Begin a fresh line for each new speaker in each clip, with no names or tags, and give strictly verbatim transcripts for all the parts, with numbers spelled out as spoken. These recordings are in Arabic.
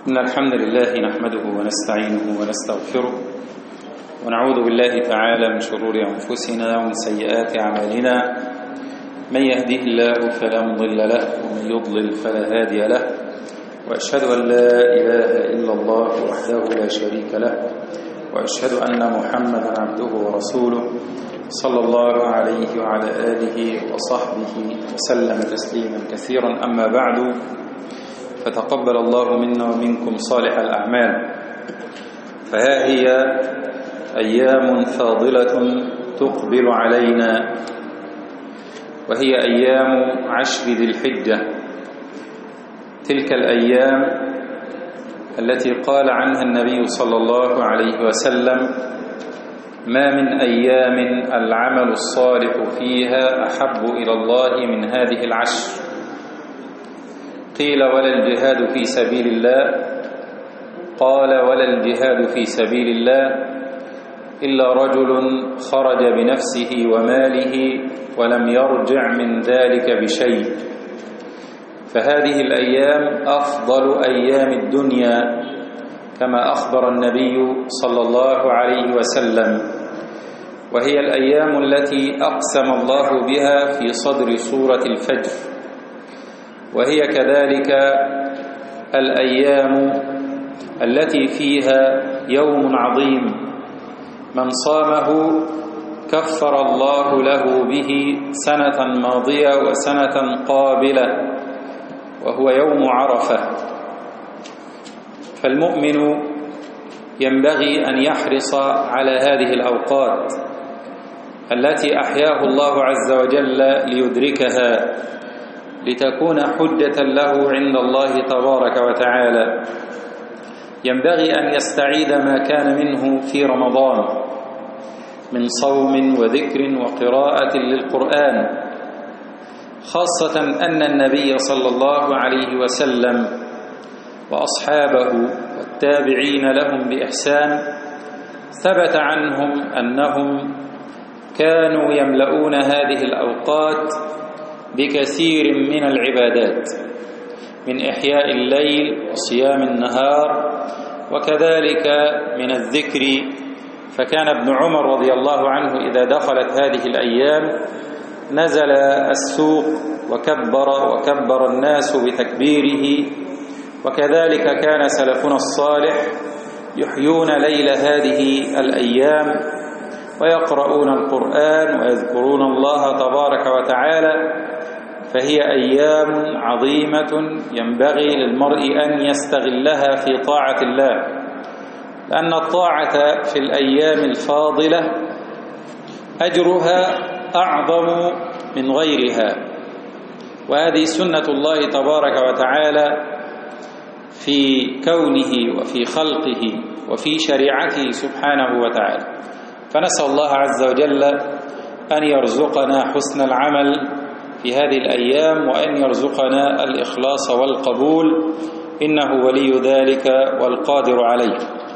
إن الحمد لله نحمده ونستعينه ونستغفره ونعوذ بالله تعالى من شرور أنفسنا ومن سيئات أعمالنا. من يهده الله فلا مضل له ومن يضلل فلا هادي له، وأشهد أن لا إله إلا الله وحده لا شريك له، وأشهد أن محمدا عبده ورسوله صلى الله عليه وعلى آله وصحبه وسلم تسليما كثيرا. أما بعد، فتقبل الله منا ومنكم صالح الأعمال. فها هي أيام فاضلة تقبل علينا، وهي أيام عشر ذي الحجة، تلك الأيام التي قال عنها النبي صلى الله عليه وسلم: ما من أيام العمل الصالح فيها أحب إلى الله من هذه العشر. قيل: ولا الجهاد في سبيل الله؟ قال: ولا الجهاد في سبيل الله إلا رجل خرج بنفسه وماله ولم يرجع من ذلك بشيء. فهذه الأيام أفضل أيام الدنيا، كما أخبر النبي صلى الله عليه وسلم، وهي الأيام التي أقسم الله بها في صدر سورة الفجر، وهي كذلك الأيام التي فيها يوم عظيم من صامه كفر الله له به سنة ماضية وسنة قابلة، وهو يوم عرفة. فالمؤمن ينبغي أن يحرص على هذه الأوقات التي أحياه الله عز وجل ليدركها، لتكون حجة له عند الله تبارك وتعالى. ينبغي أن يستعيد ما كان منه في رمضان من صوم وذكر وقراءة للقرآن، خاصة أن النبي صلى الله عليه وسلم وأصحابه والتابعين لهم بإحسان ثبت عنهم أنهم كانوا يملؤون هذه الأوقات بكثير من العبادات، من إحياء الليل وصيام النهار، وكذلك من الذكر. فكان ابن عمر رضي الله عنه إذا دخلت هذه الأيام نزل السوق وكبر وكبر الناس بتكبيره. وكذلك كان سلفنا الصالح يحيون ليل هذه الأيام ويقرؤون القرآن ويذكرون الله تبارك وتعالى. فهي أيام عظيمة ينبغي للمرء أن يستغلها في طاعة الله، لأن الطاعة في الأيام الفاضلة أجرها أعظم من غيرها، وهذه سنة الله تبارك وتعالى في كونه وفي خلقه وفي شريعته سبحانه وتعالى. فنسأل الله عز وجل أن يرزقنا حسن العمل في هذه الأيام، وأن يرزقنا الإخلاص والقبول، إنه ولي ذلك والقادر عليه.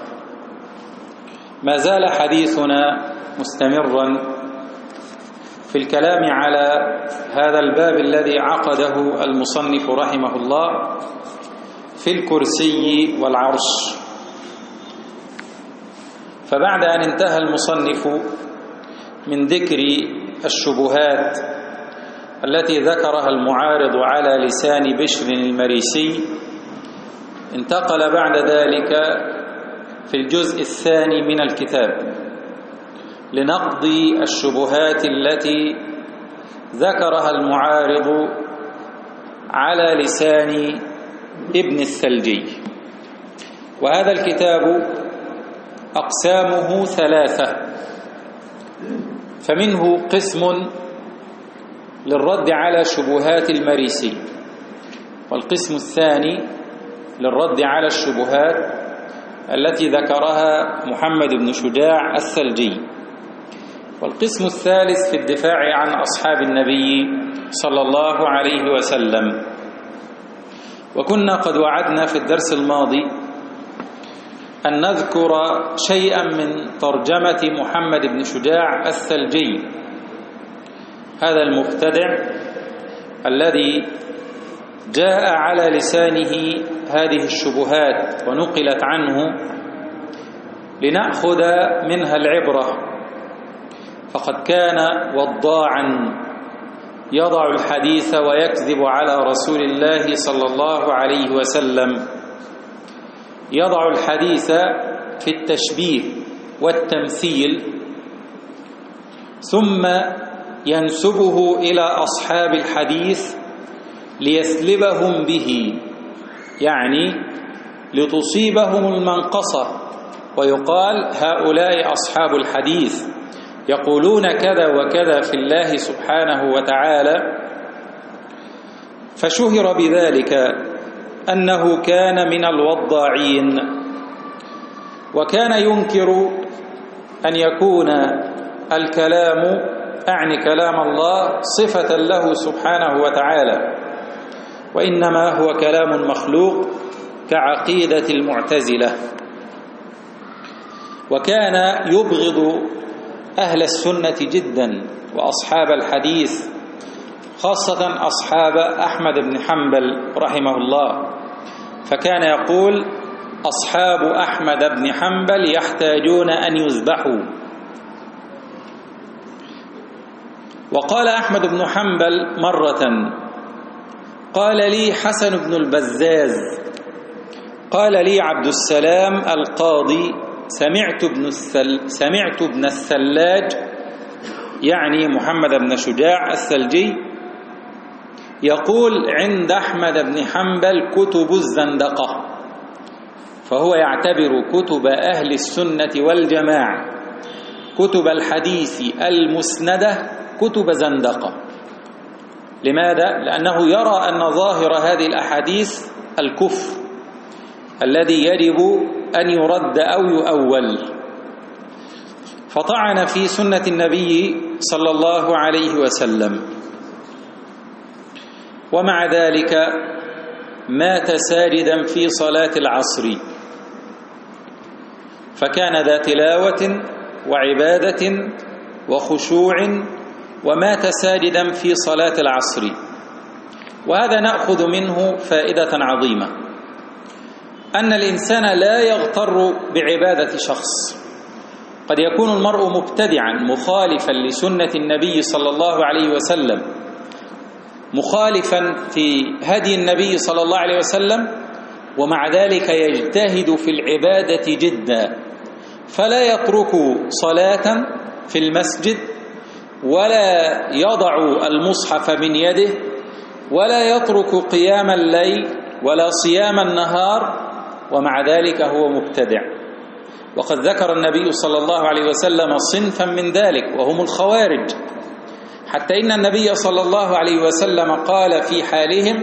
ما زال حديثنا مستمرا في الكلام على هذا الباب الذي عقده المصنف رحمه الله في الكرسي والعرش. فبعد أن انتهى المصنف من ذكر الشبهات التي ذكرها المعارض على لسان بشر المريسي، انتقل بعد ذلك في الجزء الثاني من الكتاب لنقض الشبهات التي ذكرها المعارض على لسان ابن الثلجي. وهذا الكتاب أقسامه ثلاثة، فمنه قسم للرد على شبهات المريسي، والقسم الثاني للرد على الشبهات التي ذكرها محمد بن شجاع الثلجي، والقسم الثالث في الدفاع عن أصحاب النبي صلى الله عليه وسلم. وكنا قد وعدنا في الدرس الماضي أن نذكر شيئا من ترجمة محمد بن شجاع الثلجي، هذا المبتدع الذي جاء على لسانه هذه الشبهات ونقلت عنه لنأخذ منها العبرة، فقد كان وضاعا يضع الحديث ويكذب على رسول الله صلى الله عليه وسلم، يضع الحديث في التشبيه والتمثيل ثم ينسبه إلى أصحاب الحديث ليسلبهم به، يعني لتصيبهم المنقصة ويقال هؤلاء أصحاب الحديث يقولون كذا وكذا في الله سبحانه وتعالى. فشهر بذلك أنه كان من الوضاعين، وكان ينكر أن يكون الكلام أعني كلام الله صفة له سبحانه وتعالى، وإنما هو كلام مخلوق كعقيدة المعتزلة. وكان يبغض أهل السنة جدا وأصحاب الحديث، خاصة أصحاب أحمد بن حنبل رحمه الله، فكان يقول أصحاب أحمد بن حنبل يحتاجون أن يذبحوا. وقال أحمد بن حنبل مرة، قال لي حسن بن البزاز، قال لي عبد السلام القاضي سمعت ابن السل سمعت ابن الثلاج يعني محمد بن شجاع الثلجي يقول عند أحمد بن حنبل كتب الزندقة، فهو يعتبر كتب أهل السنة والجماعة كتب الحديث المسندة كتب زندقة. لماذا؟ لأنه يرى أن ظاهر هذه الأحاديث الكفر الذي يجب أن يرد أو يؤول، فطعن في سنة النبي صلى الله عليه وسلم. ومع ذلك مات ساجدا في صلاة العصر، فكان ذا تلاوة وعبادة وخشوع، ومات ساجدا في صلاة العصر. وهذا نأخذ منه فائدة عظيمة، أن الإنسان لا يغتر بعبادة شخص. قد يكون المرء مبتدعا مخالفا لسنة النبي صلى الله عليه وسلم، مخالفا في هدي النبي صلى الله عليه وسلم، ومع ذلك يجتهد في العبادة جدا، فلا يترك صلاة في المسجد، ولا يضع المصحف من يده، ولا يترك قيام الليل ولا صيام النهار، ومع ذلك هو مبتدع. وقد ذكر النبي صلى الله عليه وسلم صنفا من ذلك وهم الخوارج، حتى إن النبي صلى الله عليه وسلم قال في حالهم،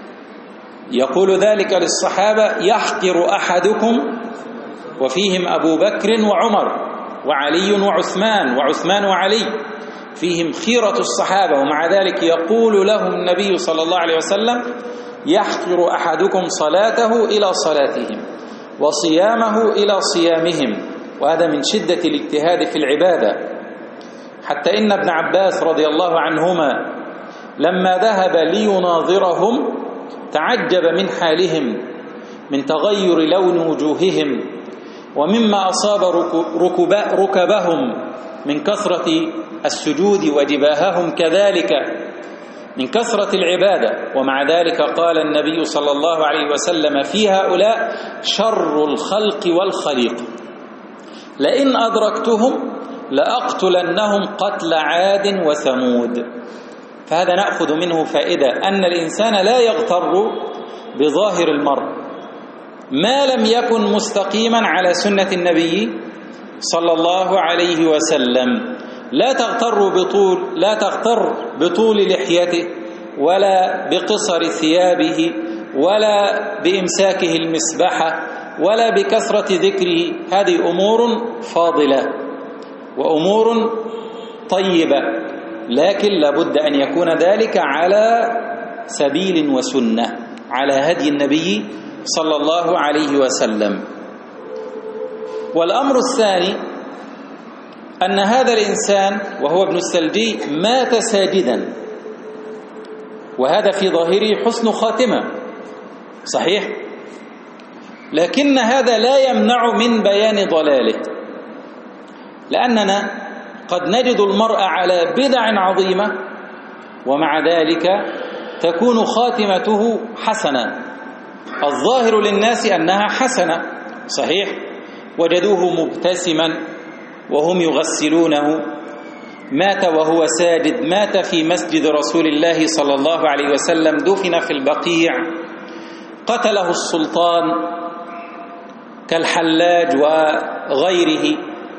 يقول ذلك للصحابة: يحقر أحدكم، وفيهم أبو بكر وعمر وعلي وعثمان وعثمان وعلي، فيهم خيرة الصحابة، ومع ذلك يقول لهم النبي صلى الله عليه وسلم: يحقر أحدكم صلاته إلى صلاتهم وصيامه إلى صيامهم. وهذا من شدة الاجتهاد في العبادة، حتى إن ابن عباس رضي الله عنهما لما ذهب ليناظرهم تعجب من حالهم، من تغير لون وجوههم، ومما أصاب ركب ركبهم من كثرة السجود، وجباههم كذلك من كثرة العبادة. ومع ذلك قال النبي صلى الله عليه وسلم في هؤلاء: شر الخلق والخليق، لئن أدركتهم لأقتلنهم قتل عاد وثمود. فهذا نأخذ منه فائدة، أن الإنسان لا يغتر بظاهر المرء ما لم يكن مستقيما على سنة النبي صلى الله عليه وسلم. لا تغتر بطول لا تغتر بطول لحيته، ولا بقصر ثيابه، ولا بإمساكه المسبحة، ولا بكثرة ذكره. هذه أمور فاضلة وأمور طيبة، لكن لابد أن يكون ذلك على سبيل وسنة، على هدي النبي صلى الله عليه وسلم. والأمر الثاني أن هذا الإنسان وهو ابن الثلجي مات ساجدا، وهذا في ظاهره حسن خاتمة، صحيح؟ لكن هذا لا يمنع من بيان ضلاله، لأننا قد نجد المرء على بدع عظيمة ومع ذلك تكون خاتمته حسنة، الظاهر للناس أنها حسنة، صحيح، وجدوه مبتسما وهم يغسلونه، مات وهو ساجد، مات في مسجد رسول الله صلى الله عليه وسلم، دفن في البقيع، قتله السلطان كالحلاج وغيره.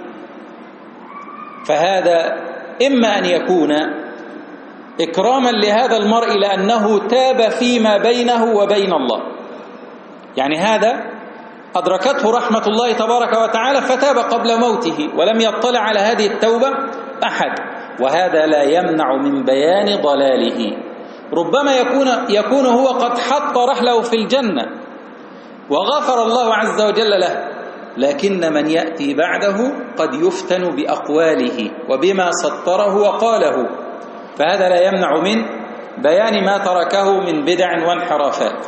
فهذا إما أن يكون إكراما لهذا المرء لأنه تاب فيما بينه وبين الله، يعني هذا أدركته رحمة الله تبارك وتعالى فتاب قبل موته ولم يطلع على هذه التوبة أحد، وهذا لا يمنع من بيان ضلاله. ربما يكون, يكون هو قد حط رحله في الجنة وغفر الله عز وجل له، لكن من يأتي بعده قد يفتن بأقواله وبما سطره وقاله، فهذا لا يمنع من بيان ما تركه من بدع وانحرافات.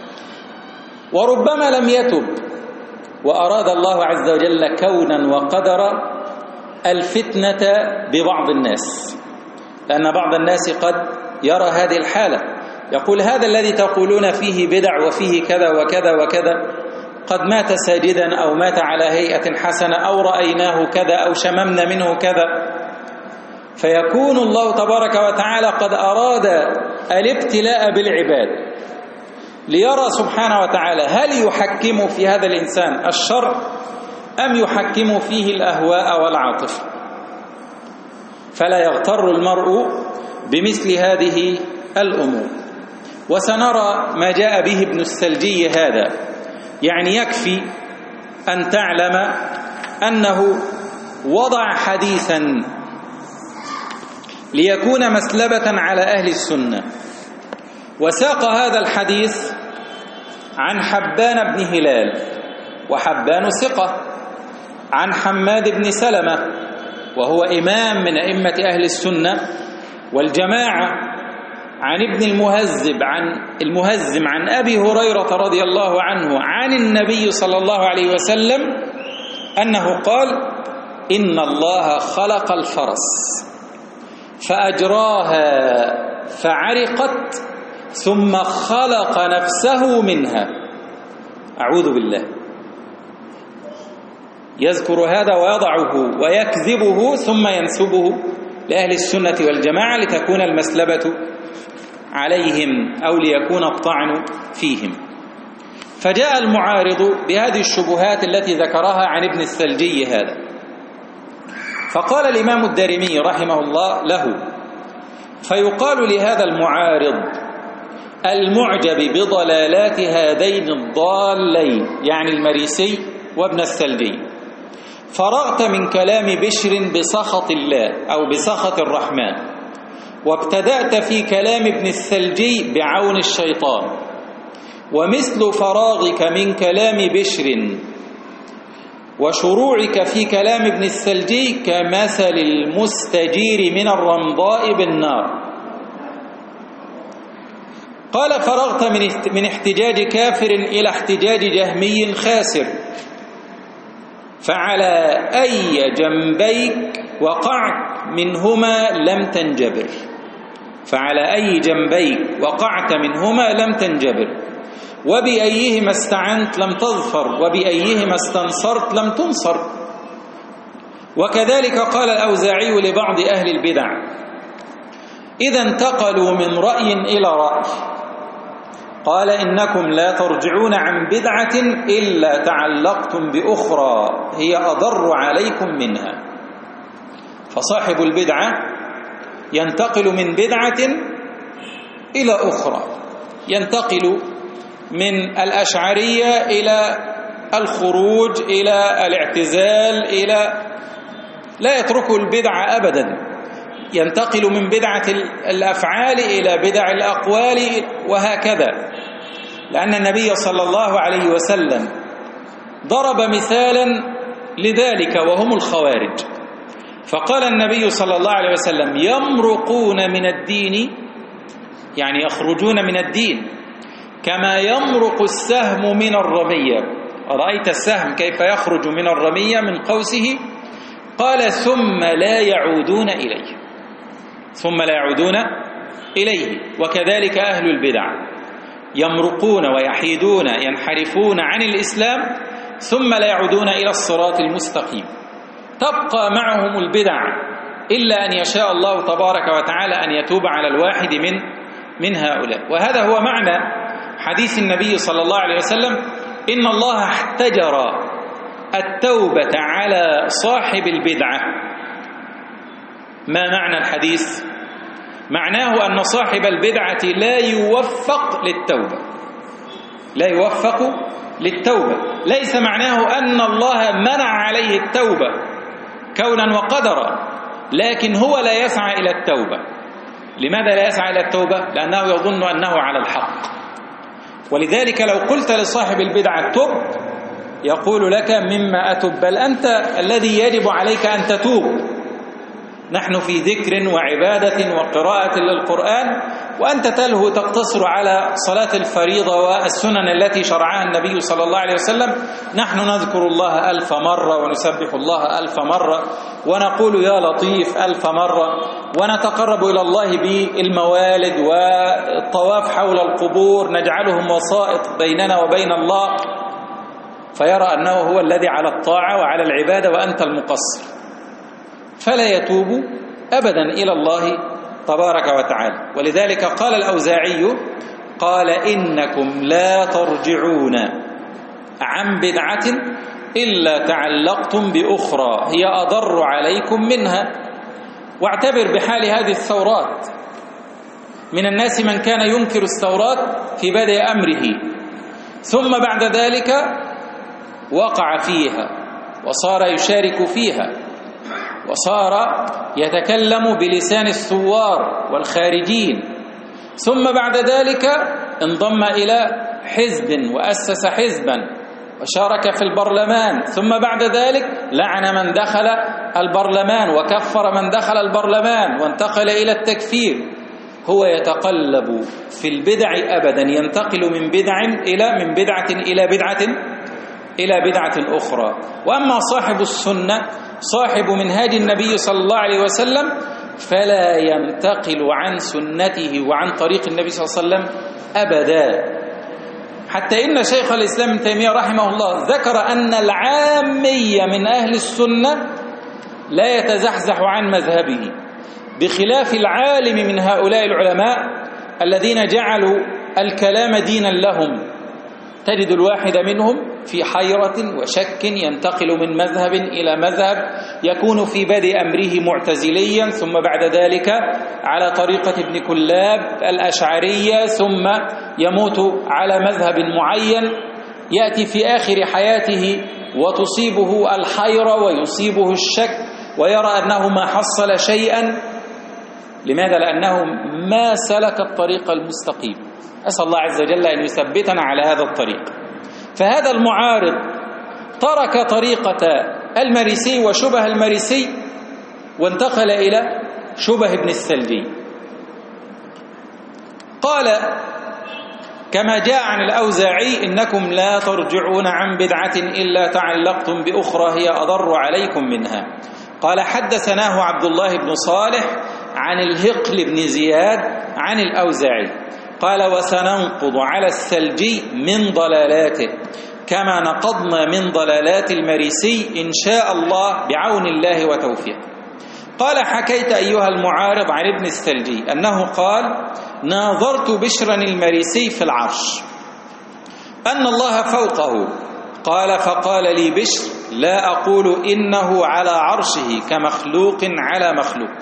وربما لم يتب وأراد الله عز وجل كونا وقدرا الفتنة ببعض الناس، لأن بعض الناس قد يرى هذه الحالة، يقول هذا الذي تقولون فيه بدع وفيه كذا وكذا وكذا قد مات ساجدا أو مات على هيئة حسنة أو رأيناه كذا أو شممنا منه كذا، فيكون الله تبارك وتعالى قد أراد الابتلاء بالعباد ليرى سبحانه وتعالى هل يحكم في هذا الإنسان الشرع أم يحكم فيه الأهواء والعاطفة. فلا يغتر المرء بمثل هذه الأمور. وسنرى ما جاء به ابن السلجي هذا، يعني يكفي أن تعلم أنه وضع حديثا ليكون مسلبة على أهل السنة، وساق هذا الحديث عن حبان بن هلال، وحبان ثقة، عن حماد بن سلمة وهو إمام من أئمة أهل السنة والجماعة، عن ابن المهذب عن المهزم عن أبي هريرة رضي الله عنه عن النبي صلى الله عليه وسلم أنه قال: إن الله خلق الفرس فأجراها فعرقت ثم خلق نفسه منها. أعوذ بالله. يذكر هذا ويضعه ويكذبه ثم ينسبه لأهل السنة والجماعة لتكون المسلبة عليهم أو ليكون الطعن فيهم. فجاء المعارض بهذه الشبهات التي ذكرها عن ابن الثلجي هذا، فقال الإمام الدارمي رحمه الله له: فيقال لهذا المعارض المعجب بضلالات هذين الضالين، يعني المريسي وابن الثلجي، فرغت من كلام بشر بسخط الله أو بسخط الرحمن، وابتدأت في كلام ابن الثلجي بعون الشيطان، ومثل فراغك من كلام بشر وشروعك في كلام ابن الثلجي كمثل المستجير من الرمضاء بالنار. قال: فرغت من احتجاج كافر إلى احتجاج جهمي خاسر، فعلى أي جنبيك وقعت منهما لم تنجبر فعلى أي جنبيك وقعت منهما لم تنجبر وبأيهما استعنت لم تظفر وبأيهما استنصرت لم تنصر. وكذلك قال الأوزاعي لبعض أهل البدع إذا انتقلوا من رأي إلى رأي، قال: إنكم لا ترجعون عن بدعة إلا تعلقتم بأخرى هي أضر عليكم منها. فصاحب البدعة ينتقل من بدعة إلى أخرى، ينتقل من الأشعرية إلى الخروج إلى الاعتزال إلى لا يترك البدعة أبدا، ينتقل من بدعة الأفعال إلى بدع الأقوال وهكذا، لأن النبي صلى الله عليه وسلم ضرب مثالا لذلك وهم الخوارج، فقال النبي صلى الله عليه وسلم: يمرقون من الدين، يعني يخرجون من الدين كما يمرق السهم من الرمية، رأيت السهم كيف يخرج من الرمية من قوسه؟ قال ثم لا يعودون إليه، ثم لا يعودون إليه. وكذلك أهل البدع يمرقون ويحيدون ينحرفون عن الإسلام ثم لا يعودون إلى الصراط المستقيم، تبقى معهم البدع إلا أن يشاء الله تبارك وتعالى أن يتوب على الواحد من من هؤلاء. وهذا هو معنى حديث النبي صلى الله عليه وسلم: إن الله احتجر التوبة على صاحب البدعة. ما معنى الحديث؟ معناه أن صاحب البدعة لا يوفق للتوبة، لا يوفق للتوبة. ليس معناه أن الله منع عليه التوبة كونا وقدرا، لكن هو لا يسعى إلى التوبة. لماذا لا يسعى إلى التوبة؟ لأنه يظن أنه على الحق. ولذلك لو قلت لصاحب البدعة تب، يقول لك مما أتب، بل أنت الذي يجب عليك أن تتوب. نحن في ذكر وعبادة وقراءة للقرآن، وأنت تلهو تقتصر على صلاة الفريضة والسنن التي شرعها النبي صلى الله عليه وسلم. نحن نذكر الله ألف مرة ونسبح الله ألف مرة ونقول يا لطيف ألف مرة، ونتقرب إلى الله بالموالد والطواف حول القبور، نجعلهم وسائط بيننا وبين الله، فيرى أنه هو الذي على الطاعة وعلى العبادة وأنت المقصر، فلا يتوب أبدا إلى الله تبارك وتعالى. ولذلك قال الأوزاعي: قال إنكم لا ترجعون عن بدعة إلا تعلقتم بأخرى هي أضر عليكم منها. واعتبر بحال هذه الثورات، من الناس من كان ينكر الثورات في بدء أمره، ثم بعد ذلك وقع فيها وصار يشارك فيها، وصار يتكلم بلسان الثوار والخارجين، ثم بعد ذلك انضم إلى حزب وأسس حزبا وشارك في البرلمان، ثم بعد ذلك لعن من دخل البرلمان وكفر من دخل البرلمان وانتقل إلى التكفير. هو يتقلب في البدع أبدا، ينتقل من بدع إلى من بدعة إلى بدعة إلى بدعة أخرى. وأما صاحب السنة صاحب منهاج النبي صلى الله عليه وسلم فلا ينتقل عن سنته وعن طريق النبي صلى الله عليه وسلم أبدا. حتى إن شيخ الإسلام ابن تيمية رحمه الله ذكر أن العامية من أهل السنة لا يتزحزح عن مذهبه، بخلاف العالم من هؤلاء العلماء الذين جعلوا الكلام دينا لهم. تجد الواحد منهم في حيرة وشك، ينتقل من مذهب إلى مذهب، يكون في بدء أمره معتزليا، ثم بعد ذلك على طريقة ابن كلاب الأشعرية، ثم يموت على مذهب معين، يأتي في آخر حياته وتصيبه الحيرة ويصيبه الشك ويرى أنه ما حصل شيئا. لماذا؟ لأنه ما سلك الطريق المستقيم. أسأل الله عز وجل أن يثبتنا على هذا الطريق. فهذا المعارض ترك طريقة المريسي وشبه المريسي وانتقل إلى شبه ابن السلجي. قال كما جاء عن الأوزاعي: إنكم لا ترجعون عن بدعة إلا تعلقتم بأخرى هي أضر عليكم منها. قال حدثناه عبد الله بن صالح عن الهقل بن زياد عن الأوزاعي قال: وسننقض على السلجي من ضلالاته كما نقضنا من ضلالات المريسي إن شاء الله بعون الله وتوفيقه. قال: حكيت أيها المعارض عن ابن السلجي أنه قال: ناظرت بشرا المريسي في العرش أن الله فوقه. قال: فقال لي بشر: لا أقول إنه على عرشه كمخلوق على مخلوق.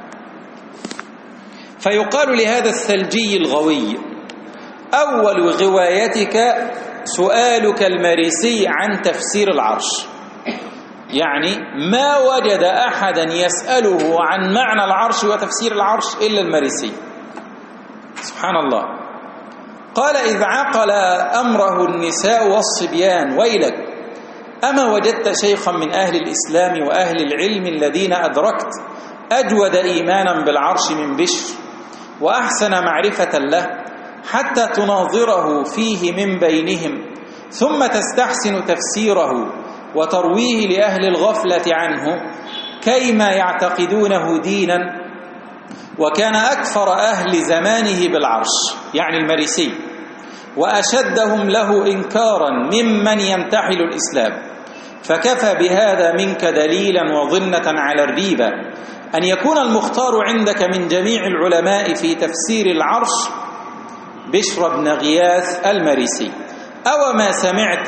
فيقال لهذا السلجي الغوي: أول غوايتك سؤالك المريسي عن تفسير العرش، يعني ما وجد أحدا يسأله عن معنى العرش وتفسير العرش إلا المريسي. سبحان الله. قال: إذ عقل أمره النساء والصبيان ويلك، أما وجدت شيخا من أهل الإسلام وأهل العلم الذين أدركت أجود إيمانا بالعرش من بشر وأحسن معرفة له حتى تناظره فيه من بينهم ثم تستحسن تفسيره وترويه لأهل الغفلة عنه كيما يعتقدونه دينا. وكان أكفر أهل زمانه بالعرش يعني المريسي وأشدهم له إنكارا ممن ينتحل الإسلام، فكفى بهذا منك دليلا وظنة على الريبة أن يكون المختار عندك من جميع العلماء في تفسير العرش بشر بن غياث المريسي. أو ما سمعت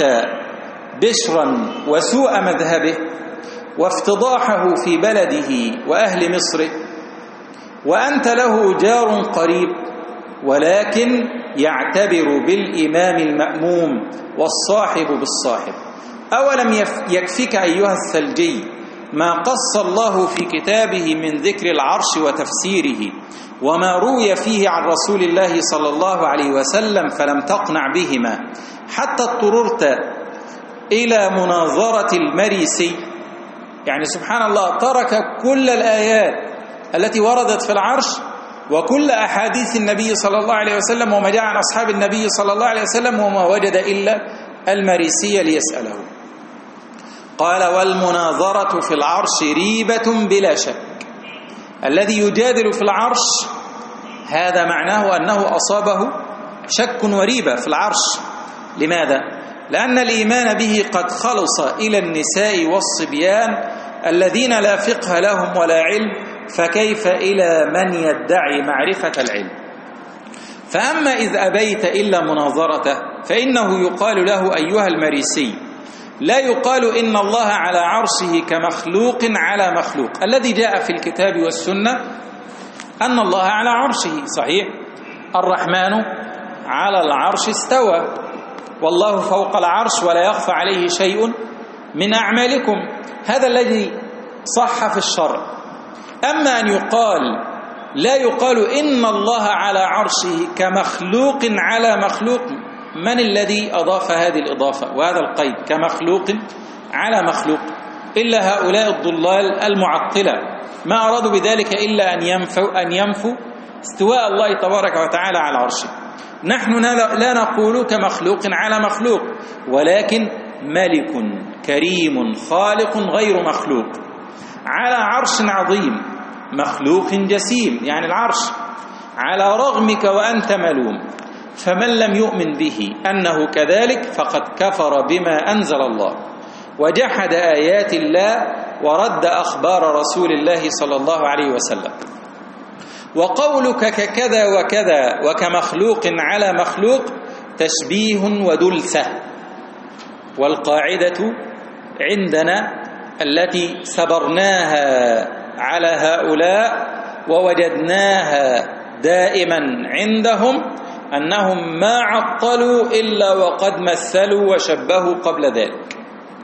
بشرا وسوء مذهبه وافتضاحه في بلده وأهل مصر، وأنت له جار قريب ولكن يعتبر بالإمام المأموم والصاحب بالصاحب. أولم يكفك أيها الثلجي ما قص الله في كتابه من ذكر العرش وتفسيره وما روي فيه عن رسول الله صلى الله عليه وسلم فلم تقنع بهما حتى اضطررت إلى مناظرة المريسي؟ يعني سبحان الله، ترك كل الآيات التي وردت في العرش وكل أحاديث النبي صلى الله عليه وسلم وما جاء عن أصحاب النبي صلى الله عليه وسلم وما وجد إلا المريسي ليسأله. قال: والمناظرة في العرش ريبة بلا شك. الذي يجادل في العرش هذا معناه أنه أصابه شك وريبة في العرش. لماذا؟ لأن الإيمان به قد خلص إلى النساء والصبيان الذين لا فقه لهم ولا علم، فكيف إلى من يدعي معرفة العلم؟ فأما إذ أبيت إلا مناظرته فإنه يقال له: أيها المريسي، لا يقال إن الله على عرشه كمخلوق على مخلوق. الذي جاء في الكتاب والسنة أن الله على عرشه صحيح، الرحمن على العرش استوى، والله فوق العرش ولا يخفى عليه شيء من أعمالكم. هذا الذي صح في الشرع. أما أن يقال لا يقال إن الله على عرشه كمخلوق على مخلوق، من الذي أضاف هذه الإضافة وهذا القيد كمخلوق على مخلوق إلا هؤلاء الضلال المعطلة؟ ما أرادوا بذلك إلا أن ينفوا, أن ينفوا استواء الله تبارك وتعالى على عرشه. نحن لا نقول كمخلوق على مخلوق، ولكن ملك كريم خالق غير مخلوق على عرش عظيم مخلوق جسيم، يعني العرش على رغمك وأنت ملوم. فمن لم يؤمن به أنه كذلك فقد كفر بما أنزل الله وجحد آيات الله ورد أخبار رسول الله صلى الله عليه وسلم. وقولك ككذا وكذا وكمخلوق على مخلوق تشبيه ودلسة. والقاعدة عندنا التي سبرناها على هؤلاء ووجدناها دائما عندهم أنهم ما عطلوا إلا وقد مثلوا وشبهوا قبل ذلك،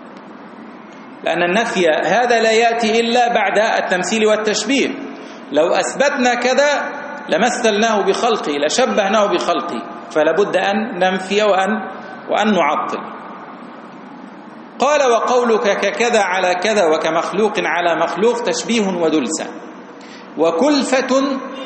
لأن النفي هذا لا يأتي إلا بعد التمثيل والتشبيه. لو أثبتنا كذا لمثلناه بخلقه لشبهناه بخلقه، فلا بد أن ننفي وأن, وأن نعطل. قال: وقولك ككذا على كذا وكمخلوق على مخلوق تشبيه ودلسة وكلفة.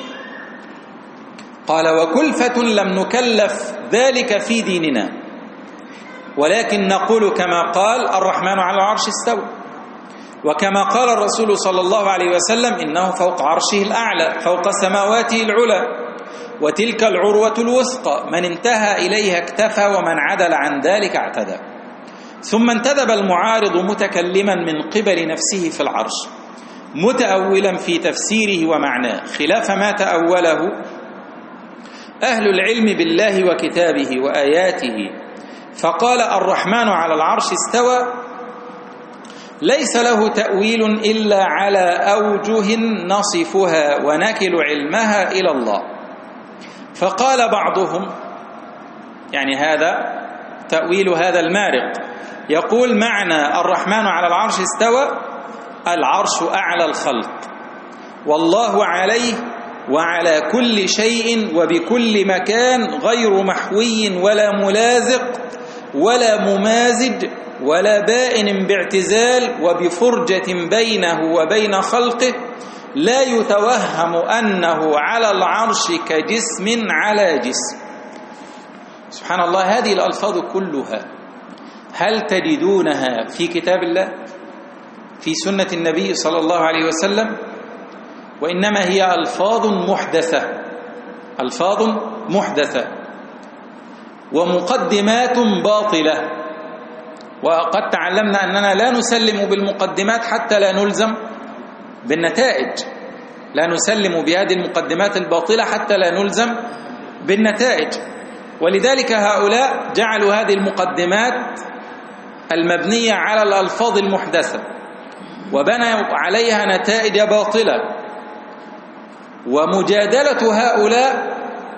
قال: وكلفة لم نكلف ذلك في ديننا، ولكن نقول كما قال: الرحمن على العرش استوى، وكما قال الرسول صلى الله عليه وسلم: إنه فوق عرشه الأعلى فوق سماواته العلى، وتلك العروة الوثقى، من انتهى إليها اكتفى ومن عدل عن ذلك اعتدى. ثم انتدب المعارض متكلما من قبل نفسه في العرش متأولا في تفسيره ومعناه خلاف ما تأوله أهل العلم بالله وكتابه وآياته، فقال: الرحمن على العرش استوى ليس له تأويل إلا على أوجه نصفها ونكل علمها إلى الله. فقال بعضهم، يعني هذا تأويل هذا المارق، يقول: معنى الرحمن على العرش استوى العرش أعلى الخلق والله عليه وعلى كل شيء وبكل مكان غير محوي ولا ملازق ولا ممازج ولا بائن باعتزال وبفرجة بينه وبين خلقه لا يتوهم أنه على العرش كجسم على جسم. سبحان الله، هذه الألفاظ كلها هل تجدونها في كتاب الله في سنة النبي صلى الله عليه وسلم؟ وإنما هي ألفاظ محدثة، ألفاظ محدثة ومقدمات باطلة. وقد تعلمنا أننا لا نسلم بالمقدمات حتى لا نلزم بالنتائج، لا نسلم بهذه المقدمات الباطلة حتى لا نلزم بالنتائج. ولذلك هؤلاء جعلوا هذه المقدمات المبنية على الألفاظ المحدثة وبنوا عليها نتائج باطلة. ومجادلة هؤلاء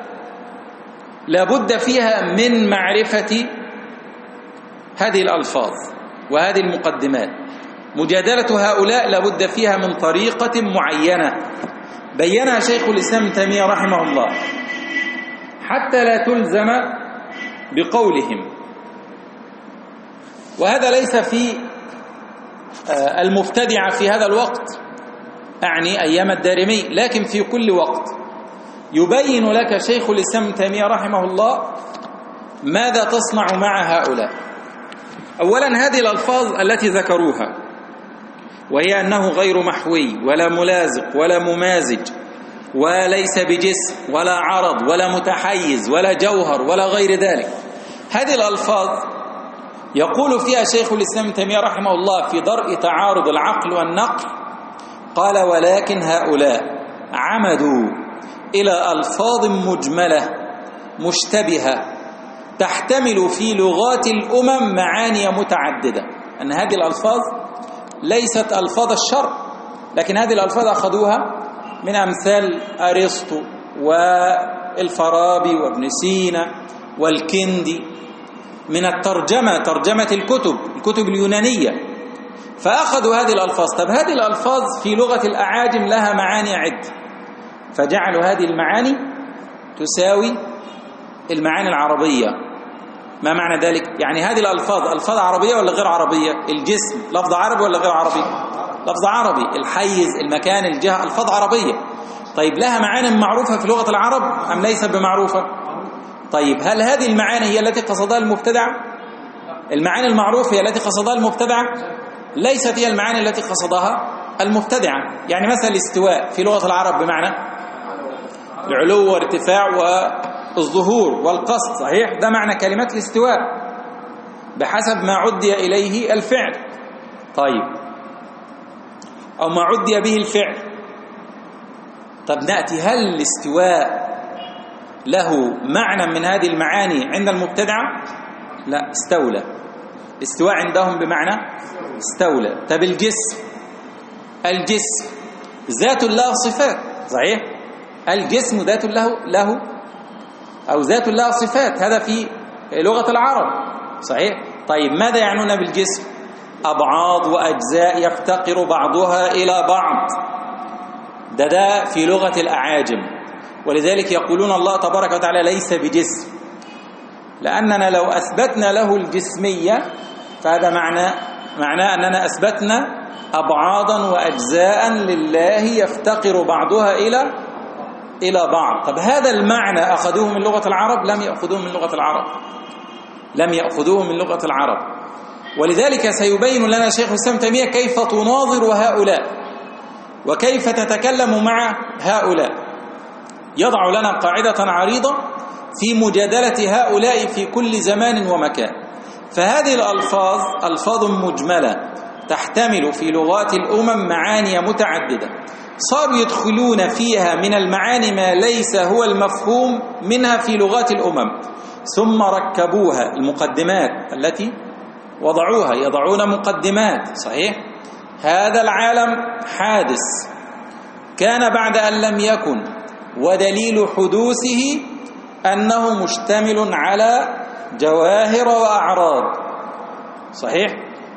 لابد فيها من معرفة هذه الألفاظ وهذه المقدمات. مجادلة هؤلاء لابد فيها من طريقة معينة بينها شيخ الإسلام ابن تيمية رحمه الله حتى لا تلزم بقولهم. وهذا ليس في المبتدعة في هذا الوقت، أعني أيام الدارمي، لكن في كل وقت يبين لك شيخ الإسلام ابن تيمية رحمه الله ماذا تصنع مع هؤلاء. أولا هذه الألفاظ التي ذكروها، وهي أنه غير محوي ولا ملازق ولا ممازج وليس بجسم ولا عرض ولا متحيز ولا جوهر ولا غير ذلك، هذه الألفاظ يقول فيها شيخ الإسلام ابن تيمية رحمه الله في درء تعارض العقل والنقل، قال: ولكن هؤلاء عمدوا إلى ألفاظ مجملة مشتبهة تحتمل في لغات الأمم معاني متعددة. أن هذه الألفاظ ليست ألفاظ الشرع، لكن هذه الألفاظ أخذوها من أمثال أرسطو والفارابي وابن سينا والكندي، من الترجمة، ترجمة الكتب الكتب اليونانية، فأخذوا هذه الألفاظ. طب هذه الألفاظ في لغة الأعاجم لها معاني عدة، فجعلوا هذه المعاني تساوي المعاني العربية. ما معنى ذلك؟ يعني هذه الألفاظ ألفاظ عربية ولا غير عربية؟ الجسم لفظ عربي ولا غير عربي؟ لفظ عربي. الحيز، المكان، الجهة ألفاظ عربية. طيب لها معاني معروفة في لغة العرب أم ليست بمعروفة؟ طيب هل هذه المعاني هي التي قصدها المبتدعة؟ المعاني المعروفة هي التي قصدها المبتدعة؟ ليست هي المعاني التي قصدها المبتدعة. يعني مثلا الاستواء في لغة العرب بمعنى العلو والارتفاع والظهور والقصد، صحيح؟ ده معنى كلمة الاستواء بحسب ما عدي إليه الفعل. طيب أو ما عدي به الفعل. طب نأتي، هل الاستواء له معنى من هذه المعاني عند المبتدعة؟ لا، استولى. استواء عندهم بمعنى استولى. طب الجسم، الجسم ذات له صفات، صحيح؟ الجسم ذات له له أو ذات له صفات، هذا في لغة العرب، صحيح؟ طيب ماذا يعنون بالجسم؟ أبعاض وأجزاء يفتقر بعضها إلى بعض، ده ده في لغة الأعاجم. ولذلك يقولون الله تبارك وتعالى ليس بجسم، لأننا لو أثبتنا له الجسمية فهذا معنى معناه أننا أثبتنا أبعاضا وأجزاء لله يفتقر بعضها إلى إلى بعض. طب هذا المعنى أخذوه من لغة العرب؟ لم يأخذوه من لغة العرب، لم يأخذوه من لغة العرب. ولذلك سيبين لنا شيخ الإسلام تيمية كيف تناظر هؤلاء وكيف تتكلم مع هؤلاء. يضع لنا قاعدة عريضة في مجادلة هؤلاء في كل زمان ومكان. فهذه الألفاظ ألفاظ مجملة تحتمل في لغات الأمم معاني متعددة، صاروا يدخلون فيها من المعاني ما ليس هو المفهوم منها في لغات الأمم، ثم ركبوها المقدمات التي وضعوها، يضعون مقدمات، صحيح؟ هذا العالم حادث كان بعد أن لم يكن، ودليل حدوثه أنه مشتمل على جواهر وأعراض، صحيح؟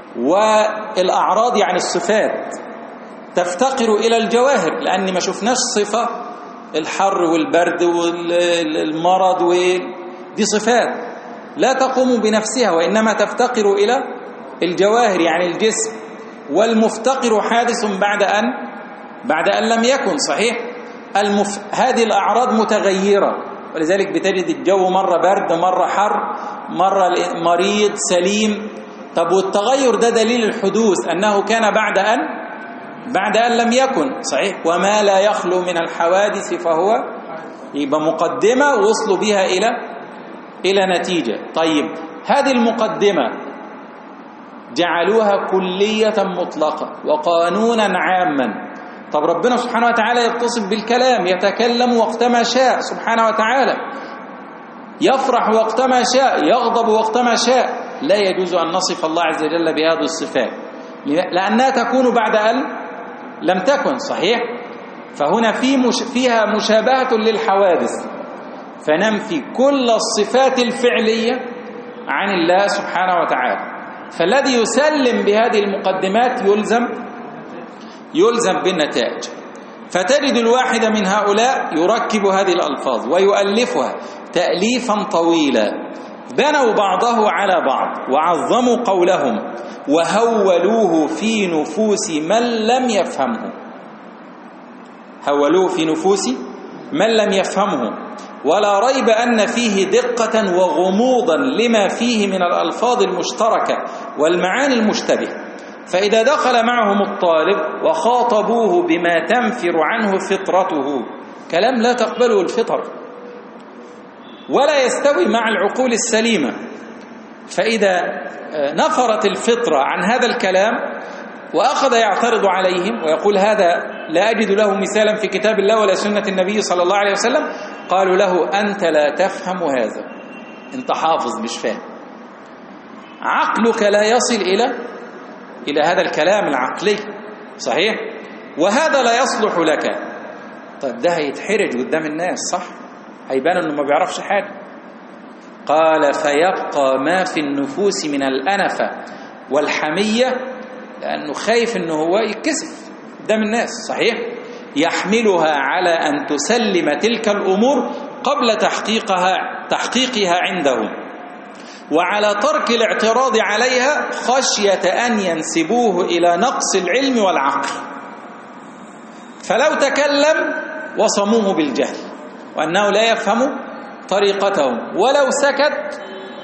والأعراض يعني الصفات تفتقر إلى الجواهر، لأن ما شفناش صفة الحر والبرد والمرض، ودي صفات لا تقوم بنفسها وإنما تفتقر إلى الجواهر يعني الجسم، والمفتقر حادث بعد أن بعد أن لم يكن، صحيح؟ المف... هذه الأعراض متغيرة، ولذلك بتجد الجو مرة برد مرة حر مرة مريض سليم، طب والتغير ده دليل الحدوث أنه كان بعد أن بعد أن لم يكن، صحيح؟ وما لا يخلو من الحوادث فهو، يبقى مقدمة وصلوا بها إلى إلى نتيجة. طيب هذه المقدمة جعلوها كلية مطلقة وقانونا عاما. طب ربنا سبحانه وتعالى يتصف بالكلام، يتكلم وقتما شاء سبحانه وتعالى، يفرح وقتما شاء، يغضب وقتما شاء. لا يجوز أن نصف الله عز وجل بهذه الصفات لأنها تكون بعد أن لم تكن، صحيح؟ فهنا في مش فيها مشابهة للحوادث، فننفي كل الصفات الفعلية عن الله سبحانه وتعالى. فالذي يسلم بهذه المقدمات يلزم يلزم بالنتائج. فتجد الواحد من هؤلاء يركب هذه الألفاظ ويؤلفها تأليفا طويلا، بنوا بعضه على بعض وعظموا قولهم وهولوه في نفوس من لم يفهمه، هولوه في نفوس من لم يفهمه. ولا ريب أن فيه دقة وغموضا لما فيه من الألفاظ المشتركة والمعاني المشتبهة. فإذا دخل معهم الطالب وخاطبوه بما تنفر عنه فطرته، كلام لا تقبله الفطر ولا يستوي مع العقول السليمة، فإذا نفرت الفطرة عن هذا الكلام وأخذ يعترض عليهم ويقول هذا لا أجد له مثالا في كتاب الله ولا سنة النبي صلى الله عليه وسلم، قالوا له أنت لا تفهم هذا، أنت حافظ مش فاهم، عقلك لا يصل إلى إلى هذا الكلام العقلي، صحيح؟ وهذا لا يصلح لك. طيب ده هيتحرج قدام الناس، صح؟ هيبان أنه ما بيعرفش حاجة. قال فيبقى ما في النفوس من الأنفة والحمية، لأنه خايف أنه هو يتكسف قدام الناس، صحيح؟ يحملها على أن تسلم تلك الأمور قبل تحقيقها تحقيقها عندهم، وعلى ترك الاعتراض عليها خشية أن ينسبوه إلى نقص العلم والعقل، فلو تكلم وصموه بالجهل وأنه لا يفهم طريقتهم، ولو سكت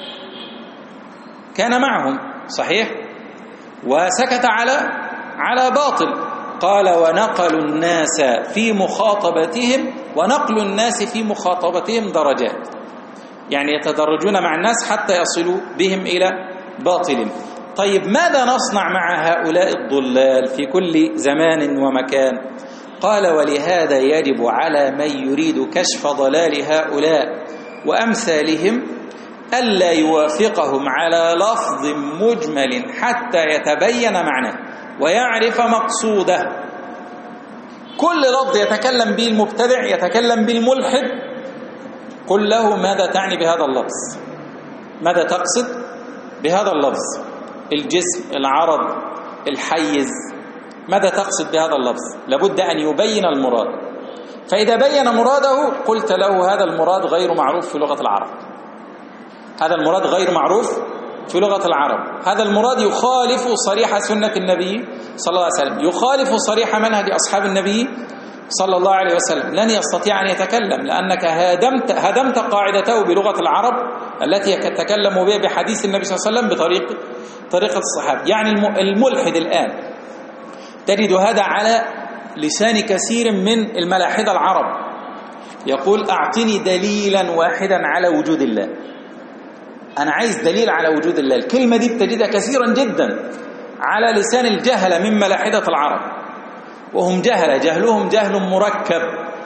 كان معهم، صحيح؟ وسكت على على باطل. قال ونقل الناس في مخاطبتهم ونقل الناس في مخاطبتهم درجات، يعني يتدرجون مع الناس حتى يصلوا بهم إلى باطل. طيب ماذا نصنع مع هؤلاء الضلال في كل زمان ومكان؟ قال ولهذا يجب على من يريد كشف ضلال هؤلاء وأمثالهم ألا يوافقهم على لفظ مجمل حتى يتبين معناه ويعرف مقصوده. كل لفظ يتكلم به المبتدع، يتكلم به الملحد، قل له ماذا تعني بهذا اللفظ، ماذا تقصد بهذا اللفظ، الجسم، العرض، الحيز، ماذا تقصد بهذا اللفظ؟ لابد أن يبين المراد. فإذا بين مراده قلت له هذا المراد غير معروف في لغة العرب، هذا المراد غير معروف في لغة العرب، هذا المراد يخالف صريح سنة النبي صلى الله عليه وسلم، يخالف صريح منهج أصحاب النبي صلى الله عليه وسلم، لن يستطيع أن يتكلم لأنك هدمت, هدمت قاعدته بلغة العرب التي يتكلم بها بحديث النبي صلى الله عليه وسلم بطريقة طريقة الصحابة. يعني الملحد الآن تجد هذا على لسان كثير من الملاحدة العرب، يقول أعطني دليلا واحدا على وجود الله، أنا عايز دليل على وجود الله. الكلمة دي بتجدها كثيرا جدا على لسان الجهلة من ملاحدة العرب، وهم جهلة، جهلهم جهل مركب.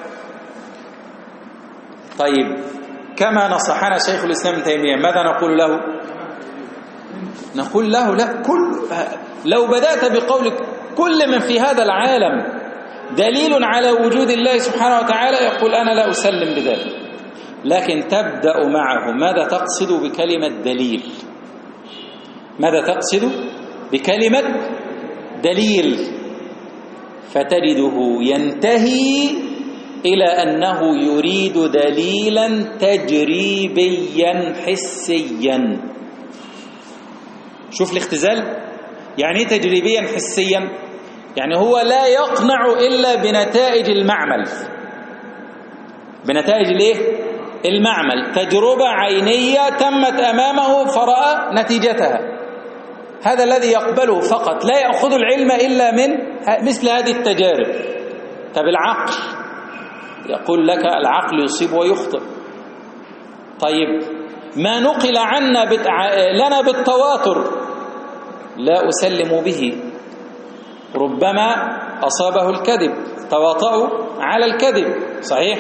طيب كما نصحنا شيخ الإسلام ابن تيمية ماذا نقول له؟ نقول له لا، كل لو بدأت بقولك كل من في هذا العالم دليل على وجود الله سبحانه وتعالى، يقول أنا لا أسلم بذلك، لكن تبدأ معه ماذا تقصد بكلمة دليل، ماذا تقصد بكلمة دليل، فتجده ينتهي إلى أنه يريد دليلا تجريبيا حسيا. شوف الاختزال، يعني تجريبيا حسيا، يعني هو لا يقنع إلا بنتائج المعمل، بنتائج الايه؟ المعمل، تجربة عينية تمت أمامه فرأى نتيجتها. هذا الذي يقبله فقط، لا يأخذ العلم إلا من مثل هذه التجارب. طب العقل، يقول لك العقل يصيب ويخطئ. طيب ما نقل عنا بتع... لنا بالتواتر لا أسلم به، ربما أصابه الكذب، تواطؤوا على الكذب، صحيح؟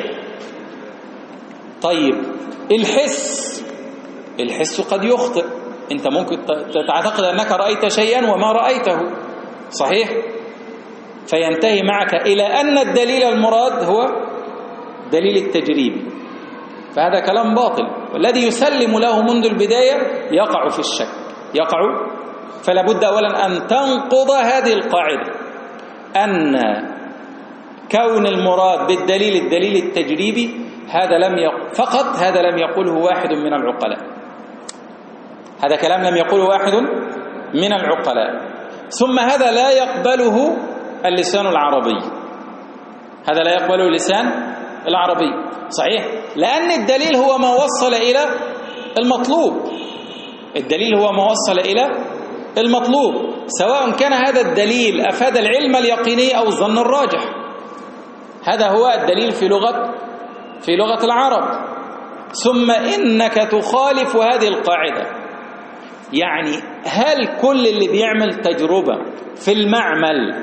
طيب الحس، الحس قد يخطئ، أنت ممكن تعتقد أنك رأيت شيئا وما رأيته، صحيح؟ فينتهي معك إلى أن الدليل المراد هو دليل التجريب، فهذا كلام باطل. والذي يسلم له منذ البداية يقع في الشك، يقع. فلا بد أولا أن تنقض هذه القاعدة، أن كون المراد بالدليل الدليل التجريبي هذا لم يق... فقط هذا لم يقوله واحد من العقلاء، هذا كلام لم يقوله واحد من العقلاء. ثم هذا لا يقبله اللسان العربي، هذا لا يقبله اللسان العربي، صحيح؟ لأن الدليل هو ما وصل إلى المطلوب، الدليل هو ما وصل إلى المطلوب، سواء كان هذا الدليل أفاد العلم اليقيني أو الظن الراجح. هذا هو الدليل في لغة في لغة العرب. ثم إنك تخالف هذه القاعدة، يعني هل كل اللي بيعمل تجربة في المعمل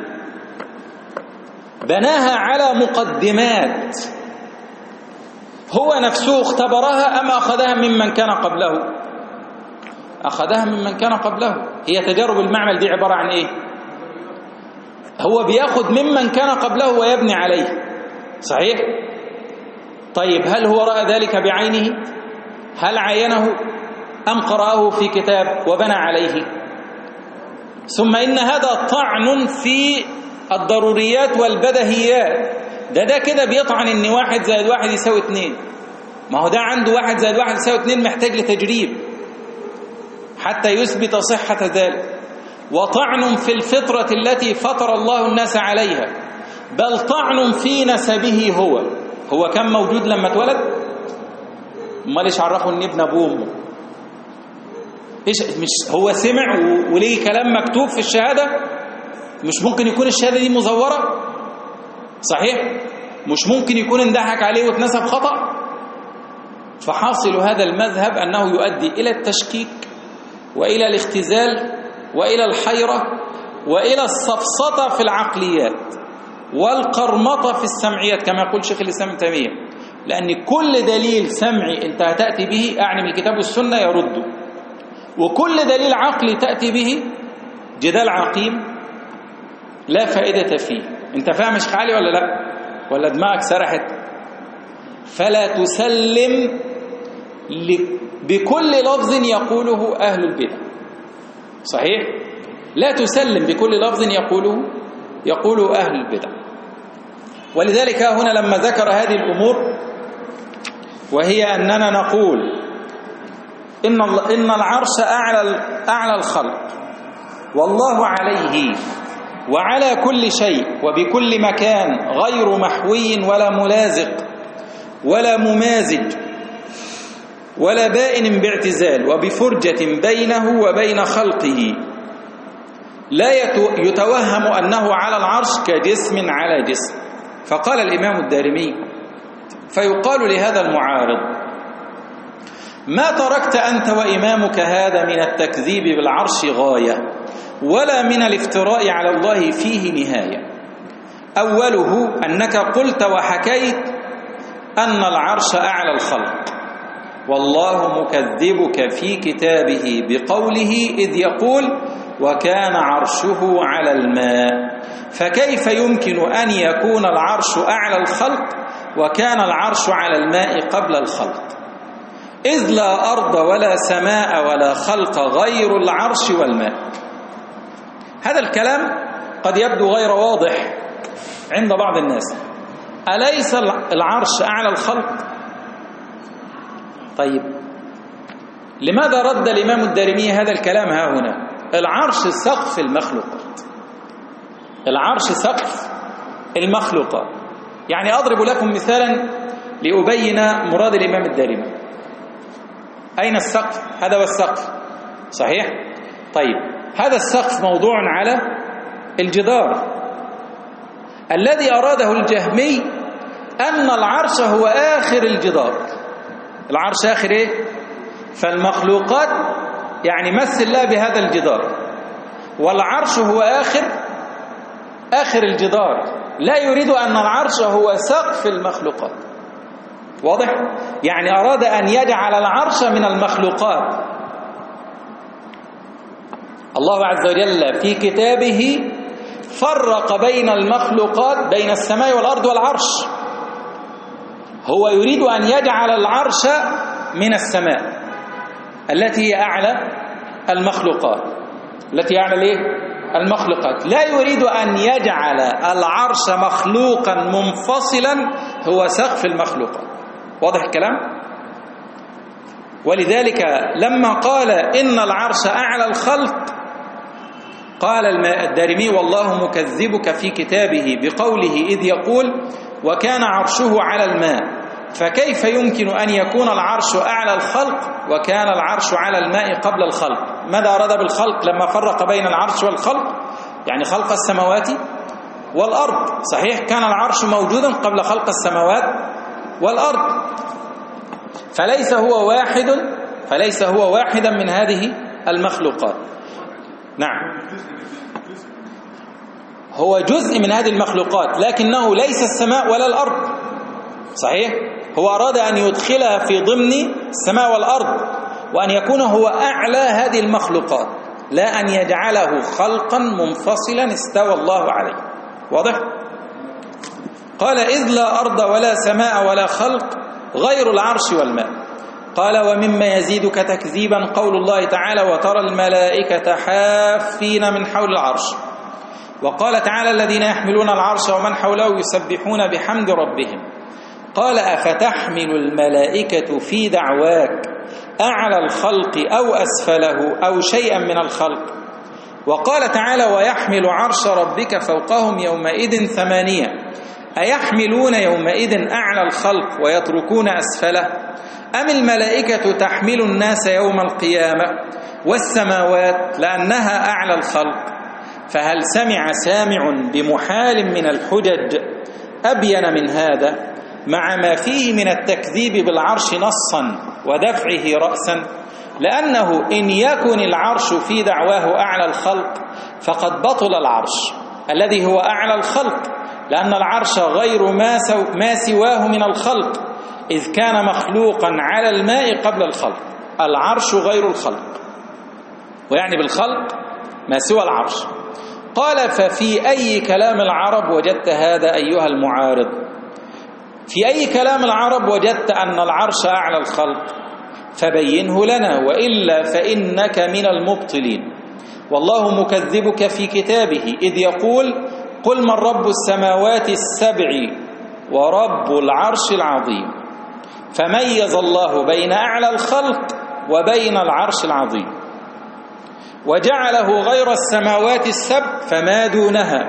بناها على مقدمات هو نفسه اختبرها أم أخذها ممن كان قبله؟ أخذها ممن كان قبله. هي تجارب المعمل دي عبارة عن إيه؟ هو بياخد ممن كان قبله ويبني عليه، صحيح؟ طيب هل هو رأى ذلك بعينه؟ هل عاينه أم قرأه في كتاب وبنى عليه؟ ثم إن هذا طعن في الضروريات والبدهيات. ده ده كده بيطعن إن واحد زائد واحد يساوي اتنين. ما هو ده عنده واحد زائد واحد يساوي اتنين محتاج لتجريب حتى يثبت صحة ذلك. وطعن في الفطرة التي فطر الله الناس عليها، بل طعن في نسبه. هو هو كان موجود لما اتولد؟ امال ايش عرفه ان ابن ابوه وامه؟ ايش مش هو سمع وليه كلام مكتوب في الشهادة؟ مش ممكن يكون الشهادة دي مزورة؟ صحيح؟ مش ممكن يكون اندحك عليه واتنسب خطأ؟ فحاصل هذا المذهب أنه يؤدي إلى التشكيك وإلى الاختزال وإلى الحيرة وإلى السفسطة في العقليات والقرمطة في السمعيات كما يقول شيخ الإسلام ابن تيمية. لأن كل دليل سمعي أنت هتأتي به أعني من الكتاب والسنة يرده، وكل دليل عقلي تأتي به جدال عقيم لا فائدة فيه. أنت فاهم يا شيخ علي ولا لا؟ ولا دماغك سرحت؟ فلا تسلم بكل لفظ يقوله أهل البدع، صحيح؟ لا تسلم بكل لفظ يقوله يقوله أهل البدع. ولذلك هنا لما ذكر هذه الأمور، وهي أننا نقول إن إن العرش أعلى أعلى الخلق، والله عليه وعلى كل شيء وبكل مكان، غير محوي ولا ملازق ولا ممازج ولا بائن باعتزال، وبفرجة بينه وبين خلقه، لا يتوهم أنه على العرش كجسم على جسم. فقال الإمام الدارمي: فيقال لهذا المعارض: ما تركت أنت وإمامك هذا من التكذيب بالعرش غاية، ولا من الافتراء على الله فيه نهاية. أوله أنك قلت وحكيت أن العرش أعلى الخلق، والله مكذبك في كتابه بقوله إذ يقول: وكان عرشه على الماء. فكيف يمكن أن يكون العرش أعلى الخلق وكان العرش على الماء قبل الخلق؟ إذ لا أرض ولا سماء ولا خلق غير العرش والماء. هذا الكلام قد يبدو غير واضح عند بعض الناس. أليس العرش أعلى الخلق؟ طيب لماذا رد الإمام الدارمي هذا الكلام ها هنا؟ العرش سقف المخلوقات، العرش سقف المخلوقات. يعني أضرب لكم مثالا لأبين مراد الإمام الدارمي. أين السقف؟ هذا هو السقف، صحيح؟ طيب هذا السقف موضوع على الجدار. الذي أراده الجهمي أن العرش هو آخر الجدار. العرش آخر إيه؟ فالمخلوقات يعني مثل الله بهذا الجدار، والعرش هو آخر آخر الجدار، لا يريد أن العرش هو سقف المخلوقات. واضح؟ يعني أراد أن يجعل العرش من المخلوقات. الله عز وجل في كتابه فرق بين المخلوقات، بين السماء والأرض والعرش. هو يريد أن يجعل العرش من السماء التي هي أعلى المخلوقات، التي هي أعلى ليه؟ المخلوقات. لا يريد أن يجعل العرش مخلوقا منفصلا هو سقف المخلوقات. واضح الكلام؟ ولذلك لما قال إن العرش أعلى الخلق، قال الدارمي والله مكذبك في كتابه بقوله إذ يقول وكان عرشه على الماء، فكيف يمكن أن يكون العرش أعلى الخلق وكان العرش على الماء قبل الخلق؟ ماذا أراد بالخلق لما فرق بين العرش والخلق؟ يعني خلق السماوات والأرض. صحيح كان العرش موجودا قبل خلق السماوات والأرض، فليس هو واحد فليس هو واحدا من هذه المخلوقات. نعم، هو جزء من هذه المخلوقات لكنه ليس السماء ولا الأرض. صحيح، هو أراد أن يدخلها في ضمن السماء والأرض وأن يكون هو أعلى هذه المخلوقات، لا أن يجعله خلقا منفصلا استوى الله عليه. واضح؟ قال إذ لا أرض ولا سماء ولا خلق غير العرش والماء. قال ومما يزيدك تكذيبا قول الله تعالى وترى الملائكة حافين من حول العرش. وقال تعالى الذين يحملون العرش ومن حوله يسبحون بحمد ربهم. قال أفتحمل الملائكة في دعواك أعلى الخلق أو أسفله أو شيئا من الخلق. وقال تعالى ويحمل عرش ربك فوقهم يومئذ ثمانية أيحملون يومئذ أعلى الخلق ويتركون أسفله أم الملائكة تحمل الناس يوم القيامة والسماوات لأنها أعلى الخلق. فهل سمع سامع بمحال من الحجج أبين من هذا مع ما فيه من التكذيب بالعرش نصا ودفعه رأسا؟ لأنه إن يكن العرش في دعواه أعلى الخلق فقد بطل العرش الذي هو أعلى الخلق، لأن العرش غير ما, سو ما سواه من الخلق إذ كان مخلوقا على الماء قبل الخلق. العرش غير الخلق، ويعني بالخلق ما سوى العرش. قال ففي أي كلام العرب وجدت هذا أيها المعارض؟ في أي كلام العرب وجدت أن العرش أعلى الخلق؟ فبينه لنا وإلا فإنك من المبطلين. والله مكذبك في كتابه إذ يقول قل من رب السماوات السبع ورب العرش العظيم. فميز الله بين أعلى الخلق وبين العرش العظيم وجعله غير السماوات السبع فما دونها.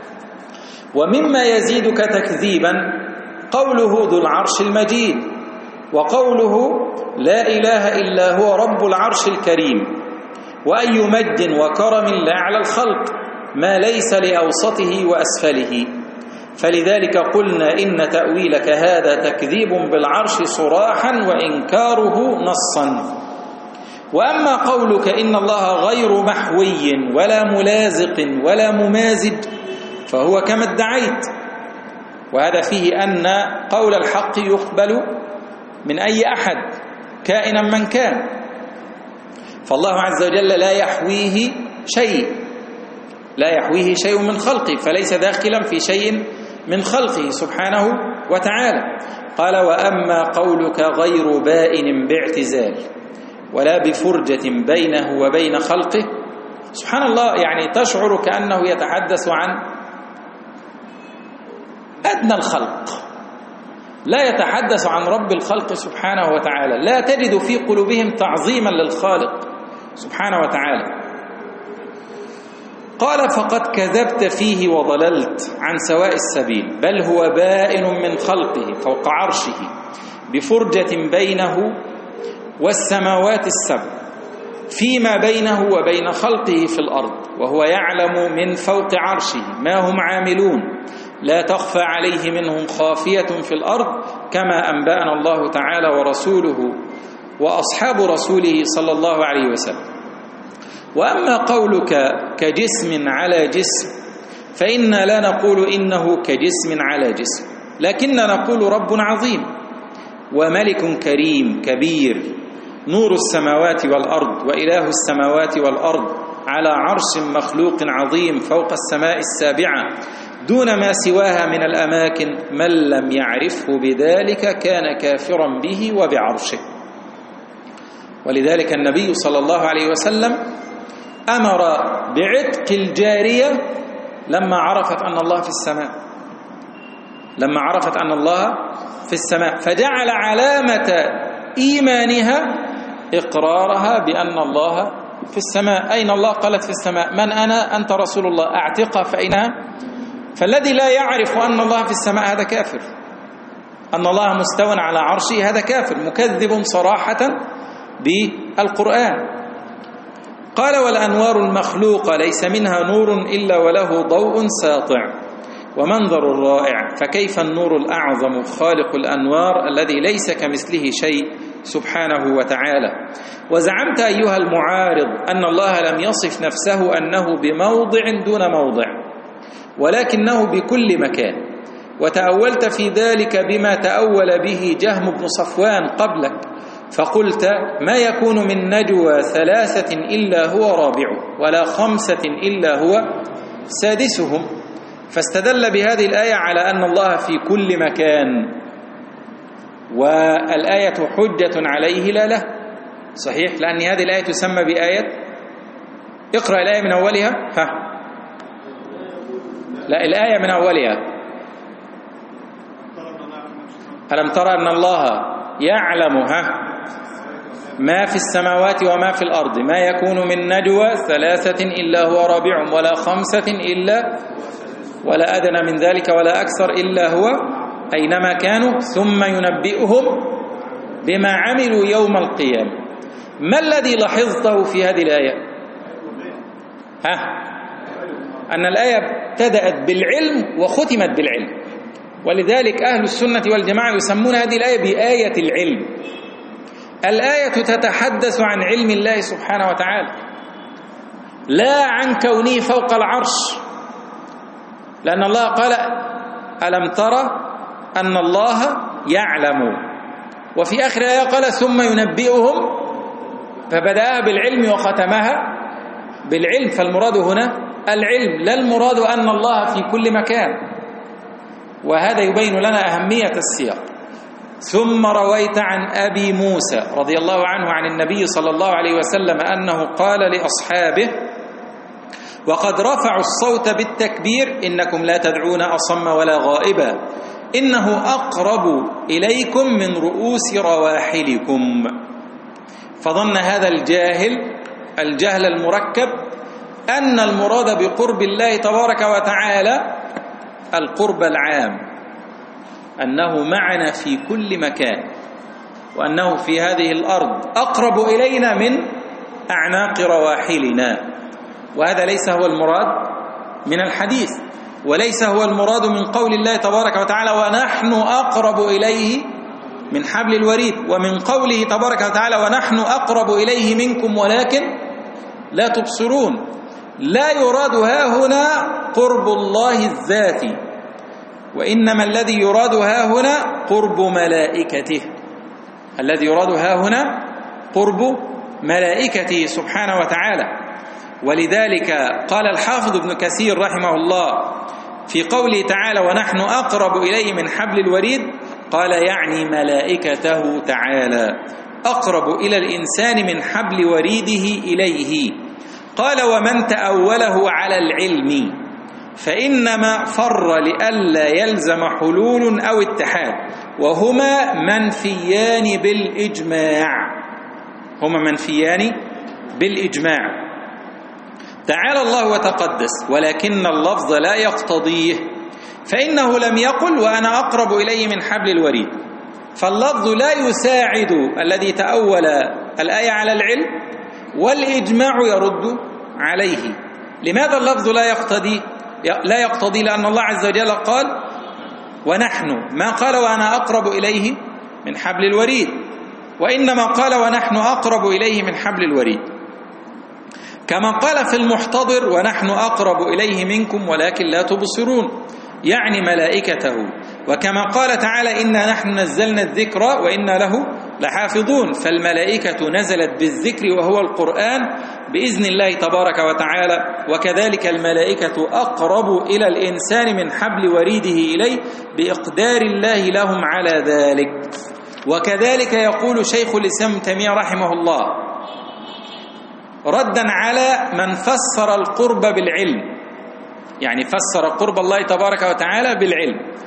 ومما يزيدك تكذيبا قوله ذو العرش المجيد وقوله لا إله إلا هو رب العرش الكريم. وأي مجد وكرم لأعلى الخلق ما ليس لأوسطه وأسفله. فلذلك قلنا إن تأويلك هذا تكذيب بالعرش صراحا وإنكاره نصا. وأما قولك إن الله غير محوي ولا ملازق ولا ممازج فهو كما ادعيت، وهذا فيه أن قول الحق يقبل من أي أحد كائنا من كان. فالله عز وجل لا يحويه شيء لا يحويه شيء من خلقه، فليس داخلا في شيء من خلقه سبحانه وتعالى. قال وأما قولك غير بائن باعتزال ولا بفرجة بينه وبين خلقه. سبحان الله، يعني تشعر كأنه يتحدث عن أدنى الخلق، لا يتحدث عن رب الخلق سبحانه وتعالى. لا تجد في قلوبهم تعظيما للخالق سبحانه وتعالى. قال فقد كذبت فيه وضللت عن سواء السبيل، بل هو بائن من خلقه فوق عرشه بفرجة بينه والسماوات السبع، فيما بينه وبين خلقه في الأرض، وهو يعلم من فوق عرشه ما هم عاملون، لا تخفى عليه منهم خافية في الأرض، كما أنبأنا الله تعالى ورسوله وأصحاب رسوله صلى الله عليه وسلم. وأما قولك كجسم على جسم فإنا لا نقول إنه كجسم على جسم، لكننا نقول رب عظيم وملك كريم كبير، نور السماوات والأرض وإله السماوات والأرض، على عرش مخلوق عظيم فوق السماء السابعة دون ما سواها من الأماكن، من لم يعرفه بذلك كان كافرا به وبعرشه. ولذلك النبي صلى الله عليه وسلم أمر بعتق الجارية لما عرفت أن الله في السماء، لما عرفت أن الله في السماء، فجعل علامة إيمانها إقرارها بأن الله في السماء. أين الله؟ قالت في السماء. من أنا؟ أنت رسول الله، أعتقها فإنها. فالذي لا يعرف أن الله في السماء هذا كافر، أن الله مستوى على عرشه هذا كافر مكذب صراحة بالقرآن. قال والأنوار المخلوقة ليس منها نور إلا وله ضوء ساطع ومنظر رائع، فكيف النور الأعظم خالق الأنوار الذي ليس كمثله شيء سبحانه وتعالى. وزعمت أيها المعارض أن الله لم يصف نفسه أنه بموضع دون موضع، ولكنه بكل مكان، وتأولت في ذلك بما تأول به جهم بن صفوان قبلك، فقلت ما يكون من نجوى ثلاثة إلا هو رابعه ولا خمسة إلا هو سادسهم، فاستدل بهذه الآية على أن الله في كل مكان، والآية حجة عليه لا له. صحيح، لأن هذه الآية تسمى بآية، اقرأ الآية من أولها. ها لا، الآية من أولها. ألم ترى أن الله يعلم ها ما في السماوات وما في الأرض، ما يكون من نجوى ثلاثة إلا هو رابعهم ولا خمسة إلا ولا أدنى من ذلك ولا أكثر إلا هو أينما كانوا ثم ينبئهم بما عملوا يوم القيامة. ما الذي لاحظته في هذه الآية؟ ها أن الآية ابتدأت بالعلم وختمت بالعلم، ولذلك أهل السنة والجماعة يسمون هذه الآية بآية العلم. الآية تتحدث عن علم الله سبحانه وتعالى، لا عن كونه فوق العرش، لأن الله قال ألم ترى أن الله يعلم، وفي آخر الآية قال ثم ينبئهم، فبدأها بالعلم وختمها بالعلم. فالمراد هنا العلم، لا المراد أن الله في كل مكان، وهذا يبين لنا أهمية السياق. ثم رويت عن أبي موسى رضي الله عنه عن النبي صلى الله عليه وسلم أنه قال لأصحابه وقد رفعوا الصوت بالتكبير إنكم لا تدعون أصم ولا غائبا، إنه أقرب إليكم من رؤوس رواحلكم. فظن هذا الجاهل الجهل المركب أن المراد بقرب الله تبارك وتعالى القرب العام، أنه معنا في كل مكان، وأنه في هذه الأرض أقرب إلينا من أعناق رواحلنا، وهذا ليس هو المراد من الحديث، وليس هو المراد من قول الله تبارك وتعالى ونحن أقرب إليه من حبل الوريد، ومن قوله تبارك وتعالى ونحن أقرب إليه منكم ولكن لا تبصرون. لا يراد ها هنا قرب الله الذاتي، وإنما الذي يراد ها هنا قرب ملائكته، الذي يراد ها هنا قرب ملائكته سبحانه وتعالى. ولذلك قال الحافظ ابن كثير رحمه الله في قوله تعالى ونحن أقرب إليه من حبل الوريد، قال يعني ملائكته تعالى أقرب إلى الإنسان من حبل وريده إليه. قال ومن تأوله على العلم فإنما فر لئلا يلزم حلول أو اتحاد، وهما منفيان بالإجماع، هما منفيان بالإجماع. تعالى الله وتقدس، ولكن اللفظ لا يقتضيه، فإنه لم يقل وأنا أقرب إليه من حبل الوريد، فاللفظ لا يساعد الذي تأول الآية على العلم، والإجماع يرد عليه. لماذا اللفظ لا يقتضي لا يقتضي لأن الله عز وجل قال ونحن، ما قال وأنا أقرب إليه من حبل الوريد، وإنما قال ونحن أقرب إليه من حبل الوريد، كما قال في المحتضر ونحن أقرب إليه منكم ولكن لا تبصرون، يعني ملائكته، وكما قال تعالى إنا نحن نزلنا الذكر وإنا له لحافظون، فالملائكة نزلت بالذكر وهو القرآن بإذن الله تبارك وتعالى، وكذلك الملائكة أقرب إلى الإنسان من حبل وريده إليه بإقدار الله لهم على ذلك. وكذلك يقول شيخ الإسلام ابن تيمية رحمه الله ردا على من فسر القرب بالعلم، يعني فسر قرب الله تبارك وتعالى بالعلم،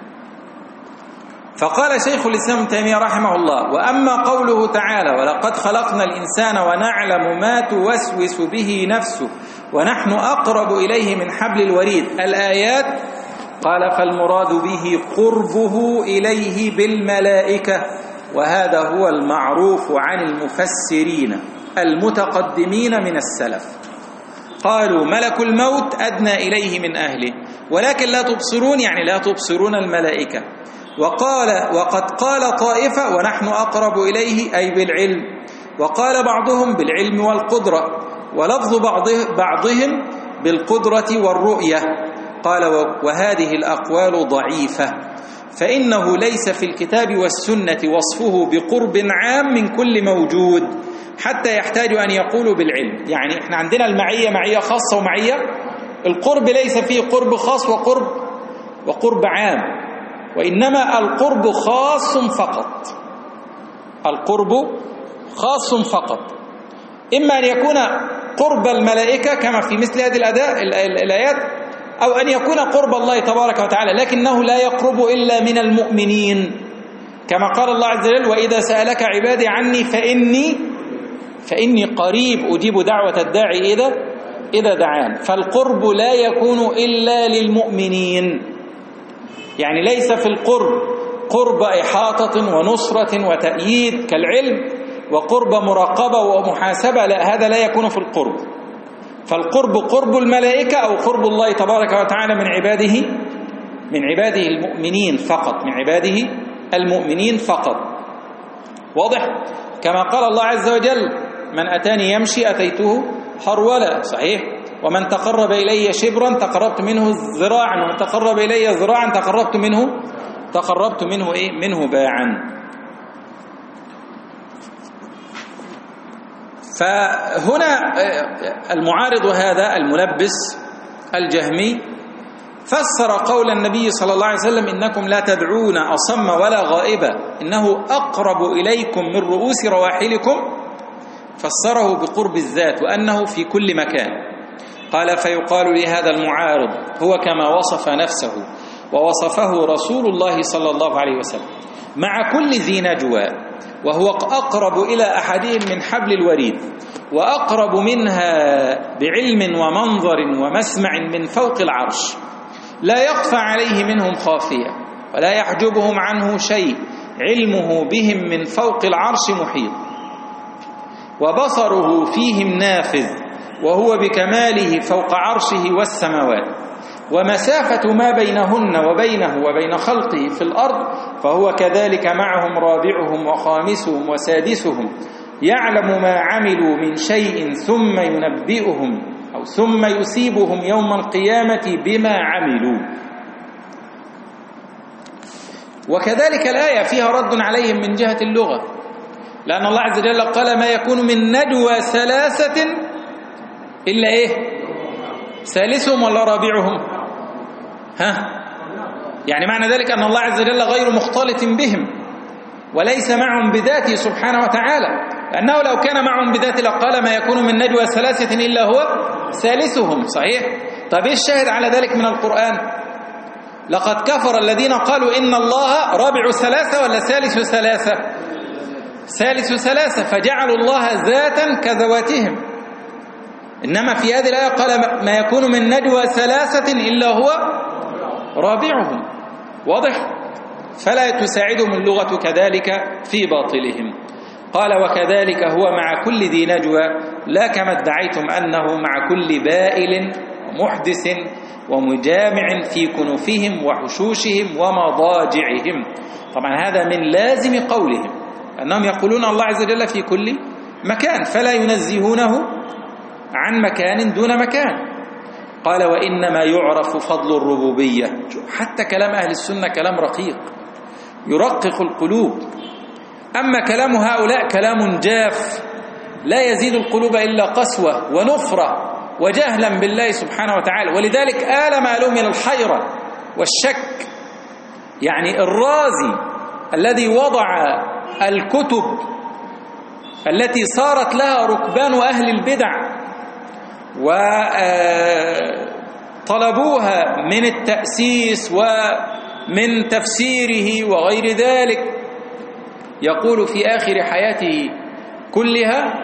فقال شيخ الإسلام ابن تيمية رحمه الله وأما قوله تعالى ولقد خلقنا الإنسان ونعلم ما توسوس به نفسه ونحن أقرب إليه من حبل الوريد الآيات، قال فالمراد به قربه إليه بالملائكة، وهذا هو المعروف عن المفسرين المتقدمين من السلف، قالوا ملك الموت أدنى إليه من أهله ولكن لا تبصرون، يعني لا تبصرون الملائكة. وقال وقد قال طائفة ونحن أقرب إليه أي بالعلم، وقال بعضهم بالعلم والقدرة، ولفظ بعضه بعضهم بالقدرة والرؤية. قال وهذه الأقوال ضعيفة، فإنه ليس في الكتاب والسنة وصفه بقرب عام من كل موجود حتى يحتاج أن يقولوا بالعلم. يعني احنا عندنا المعية معية خاصة ومعية، القرب ليس فيه قرب خاص وقرب وقرب عام، وإنما القرب خاص فقط، القرب خاص فقط، إما أن يكون قرب الملائكة كما في مثل هذه الأداء الآيات، أو أن يكون قرب الله تبارك وتعالى لكنه لا يقرب إلا من المؤمنين، كما قال الله عز وجل وإذا سألك عبادي عني فإني فإني قريب أجيب دعوة الداعي إذا إذا دعان. فالقرب لا يكون إلا للمؤمنين، يعني ليس في القرب قرب إحاطة ونصرة وتأييد كالعلم وقرب مراقبة ومحاسبة، لا، هذا لا يكون في القرب. فالقرب قرب الملائكة أو قرب الله تبارك وتعالى من عباده من عباده المؤمنين فقط، من عباده المؤمنين فقط. واضح؟ كما قال الله عز وجل من أتاني يمشي أتيته هرولا، صحيح؟ ومن تقرب إلي شبرا تقربت منه ذراعا، ومن تقرب إلي ذراعا تقربت منه تقربت منه إيه؟ منه باعا. فهنا المعارض هذا الملبس الجهمي فسر قول النبي صلى الله عليه وسلم إنكم لا تدعون أصم ولا غائبا إنه أقرب إليكم من رؤوس رواحلكم، فسره بقرب الذات وأنه في كل مكان. قال فيقال لهذا المعارض هو كما وصف نفسه ووصفه رسول الله صلى الله عليه وسلم مع كل ذي نجوى، وهو أقرب إلى أحدهم من حبل الوريد، وأقرب منها بعلم ومنظر ومسمع من فوق العرش، لا يخفى عليه منهم خافية ولا يحجبهم عنه شيء، علمه بهم من فوق العرش محيط، وبصره فيهم نافذ، وهو بكماله فوق عرشه والسماوات، ومسافة ما بينهن وبينه وبين خلقه في الأرض فهو كذلك معهم رابعهم وخامسهم وسادسهم، يعلم ما عملوا من شيء ثم ينبئهم أو ثم يصيبهم يوم القيامة بما عملوا. وكذلك الآية فيها رد عليهم من جهة اللغة، لأن الله عز وجل قال ما يكون من نجوى ثلاثة إلا إيه؟ ثالثهم ولا رابعهم؟ ها؟ يعني معنى ذلك أن الله عز وجل غير مختلط بهم وليس معهم بذاته سبحانه وتعالى، لأنه لو كان معهم بذاته لقال ما يكون من نجوى ثلاثة إلا هو ثالثهم، صحيح؟ طيب إيش الشاهد على ذلك من القرآن؟ لقد كفر الذين قالوا إن الله رابع ثلاثة ولا ثالث ثلاثة؟ ثالث ثلاثة، فجعلوا الله ذاتا كذواتهم. إنما في هذه الآية قال ما يكون من نجوى ثلاثة إلا هو رابعهم. واضح؟ فلا تساعدهم اللغة كذلك في باطلهم. قال وكذلك هو مع كل ذي نجوى لا كما ادعيتم أنه مع كل بائل ومحدث ومجامع في كنوفهم وحشوشهم ومضاجعهم. طبعا هذا من لازم قولهم أنهم يقولون الله عز وجل في كل مكان، فلا ينزهونه عن مكان دون مكان. قال وإنما يعرف فضل الربوبية. حتى كلام أهل السنة كلام رقيق يرقق القلوب، أما كلام هؤلاء كلام جاف لا يزيد القلوب إلا قسوة ونفرة وجهلا بالله سبحانه وتعالى. ولذلك آل مالهم إلى الحيرة والشك. يعني الرازي الذي وضع الكتب التي صارت لها ركبان أهل البدع وطلبوها من التأسيس ومن تفسيره وغير ذلك، يقول في آخر حياته كلها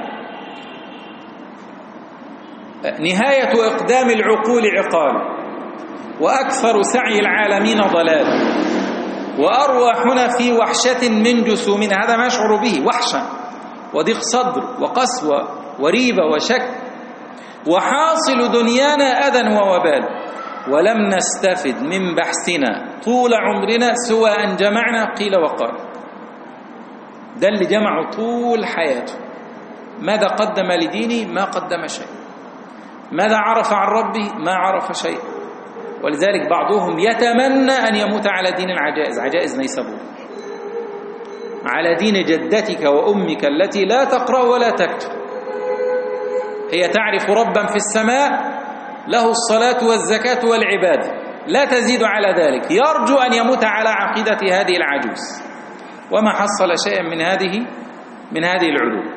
نهاية إقدام العقول عقال، وأكثر سعي العالمين ضلال، وأرواحنا في وحشة من جسومنا. هذا ما أشعر به، وحشة وضيق صدر وقسوة وريبة وشك، وحاصل دنيانا أذى ووبال، ولم نستفد من بحثنا طول عمرنا سوى أن جمعنا قيل وقال. ده اللي جمعوا طول حياته. ماذا قدم لدينه؟ ما قدم شيء. ماذا عرف عن ربه؟ ما عرف شيء. ولذلك بعضهم يتمنى أن يموت على دين العجائز، عجائز نيسابور، على دين جدتك وأمك التي لا تقرأ ولا تكتب، هي تعرف ربا في السماء له الصلاة والزكاة والعبادة، لا تزيد على ذلك، يرجو أن يموت على عقيدة هذه العجوز، وما حصل شيئا من هذه من هذه العلوم.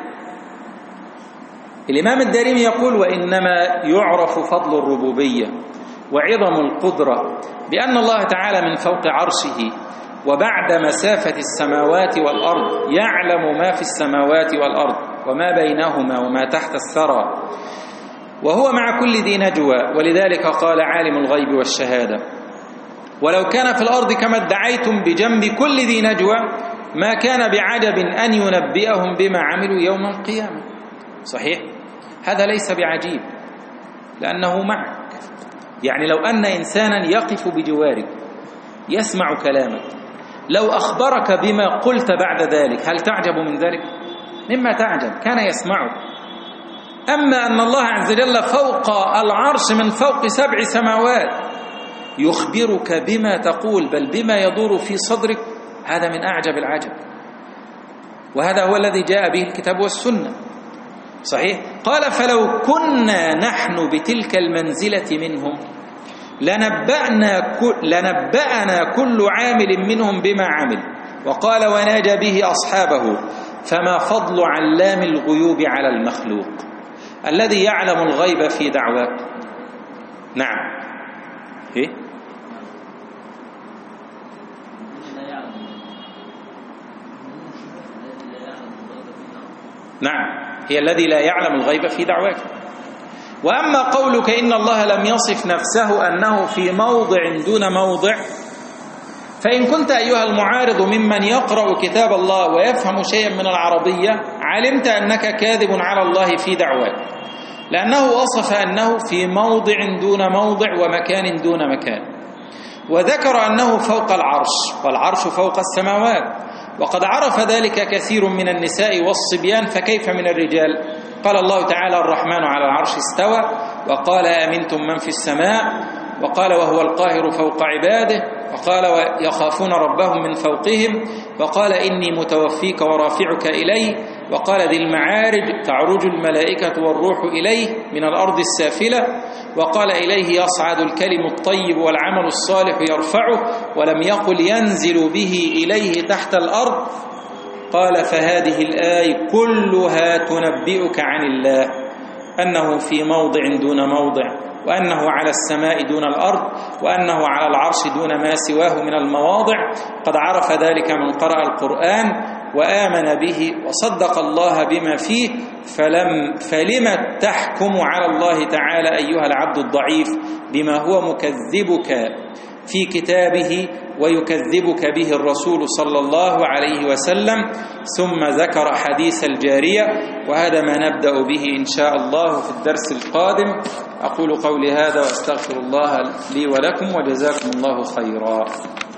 الإمام الدارمي يقول وإنما يعرف فضل الربوبية وعظم القدرة بأن الله تعالى من فوق عرشه وبعد مسافة السماوات والأرض يعلم ما في السماوات والأرض وما بينهما وما تحت الثرى، وهو مع كل ذي نجوى. ولذلك قال عالم الغيب والشهادة ولو كان في الأرض كما ادعيتم بجنب كل ذي نجوى ما كان بعجب أن ينبئهم بما عملوا يوم القيامة. صحيح، هذا ليس بعجيب لأنه معك. يعني لو أن إنسانا يقف بجوارك يسمع كلامك، لو أخبرك بما قلت بعد ذلك هل تعجب من ذلك؟ مما تعجب، كان يسمعك. أما أن الله عز وجل فوق العرش من فوق سبع سماوات يخبرك بما تقول بل بما يدور في صدرك، هذا من أعجب العجب، وهذا هو الذي جاء به الكتاب والسنة. صحيح. قال فلو كنا نحن بتلك المنزلة منهم لنبأنا كل, لنبأنا كل عامل منهم بما عمل. وقال وناجى به أصحابه فما فضل علام الغيوب على المخلوق الذي يعلم الغيب في دعواك. نعم. إيه؟ نعم، هي الذي لا يعلم الغيب في دعواك. وأما قولك إن الله لم يصف نفسه أنه في موضع دون موضع، فإن كنت أيها المعارض ممن يقرأ كتاب الله ويفهم شيئا من العربية علمت أنك كاذب على الله في دعواك، لأنه وصف أنه في موضع دون موضع ومكان دون مكان، وذكر أنه فوق العرش والعرش فوق السماوات، وقد عرف ذلك كثير من النساء والصبيان فكيف من الرجال؟ قال الله تعالى الرحمن على العرش استوى، وقال آمنتم من في السماء، وقال وهو القاهر فوق عباده، وقال يخافون ربهم من فوقهم، وقال إني متوفيك ورافعك إليه، وقال ذي المعارج تعرج الملائكة والروح إليه من الأرض السافلة، وقال إليه يصعد الكلم الطيب والعمل الصالح يرفعه، ولم يقل ينزل به إليه تحت الأرض. قال فهذه الآية كلها تنبئك عن الله أنه في موضع دون موضع، وأنه على السماء دون الأرض، وأنه على العرش دون ما سواه من المواضع. قد عرف ذلك من قرأ القرآن وآمن به وصدق الله بما فيه، فلم فلم تحكم على الله تعالى أيها العبد الضعيف بما هو مكذبك في كتابه ويكذبك به الرسول صلى الله عليه وسلم. ثم ذكر حديث الجارية، وهذا ما نبدأ به إن شاء الله في الدرس القادم. أقول قولي هذا وأستغفر الله لي ولكم، وجزاكم الله خيرا.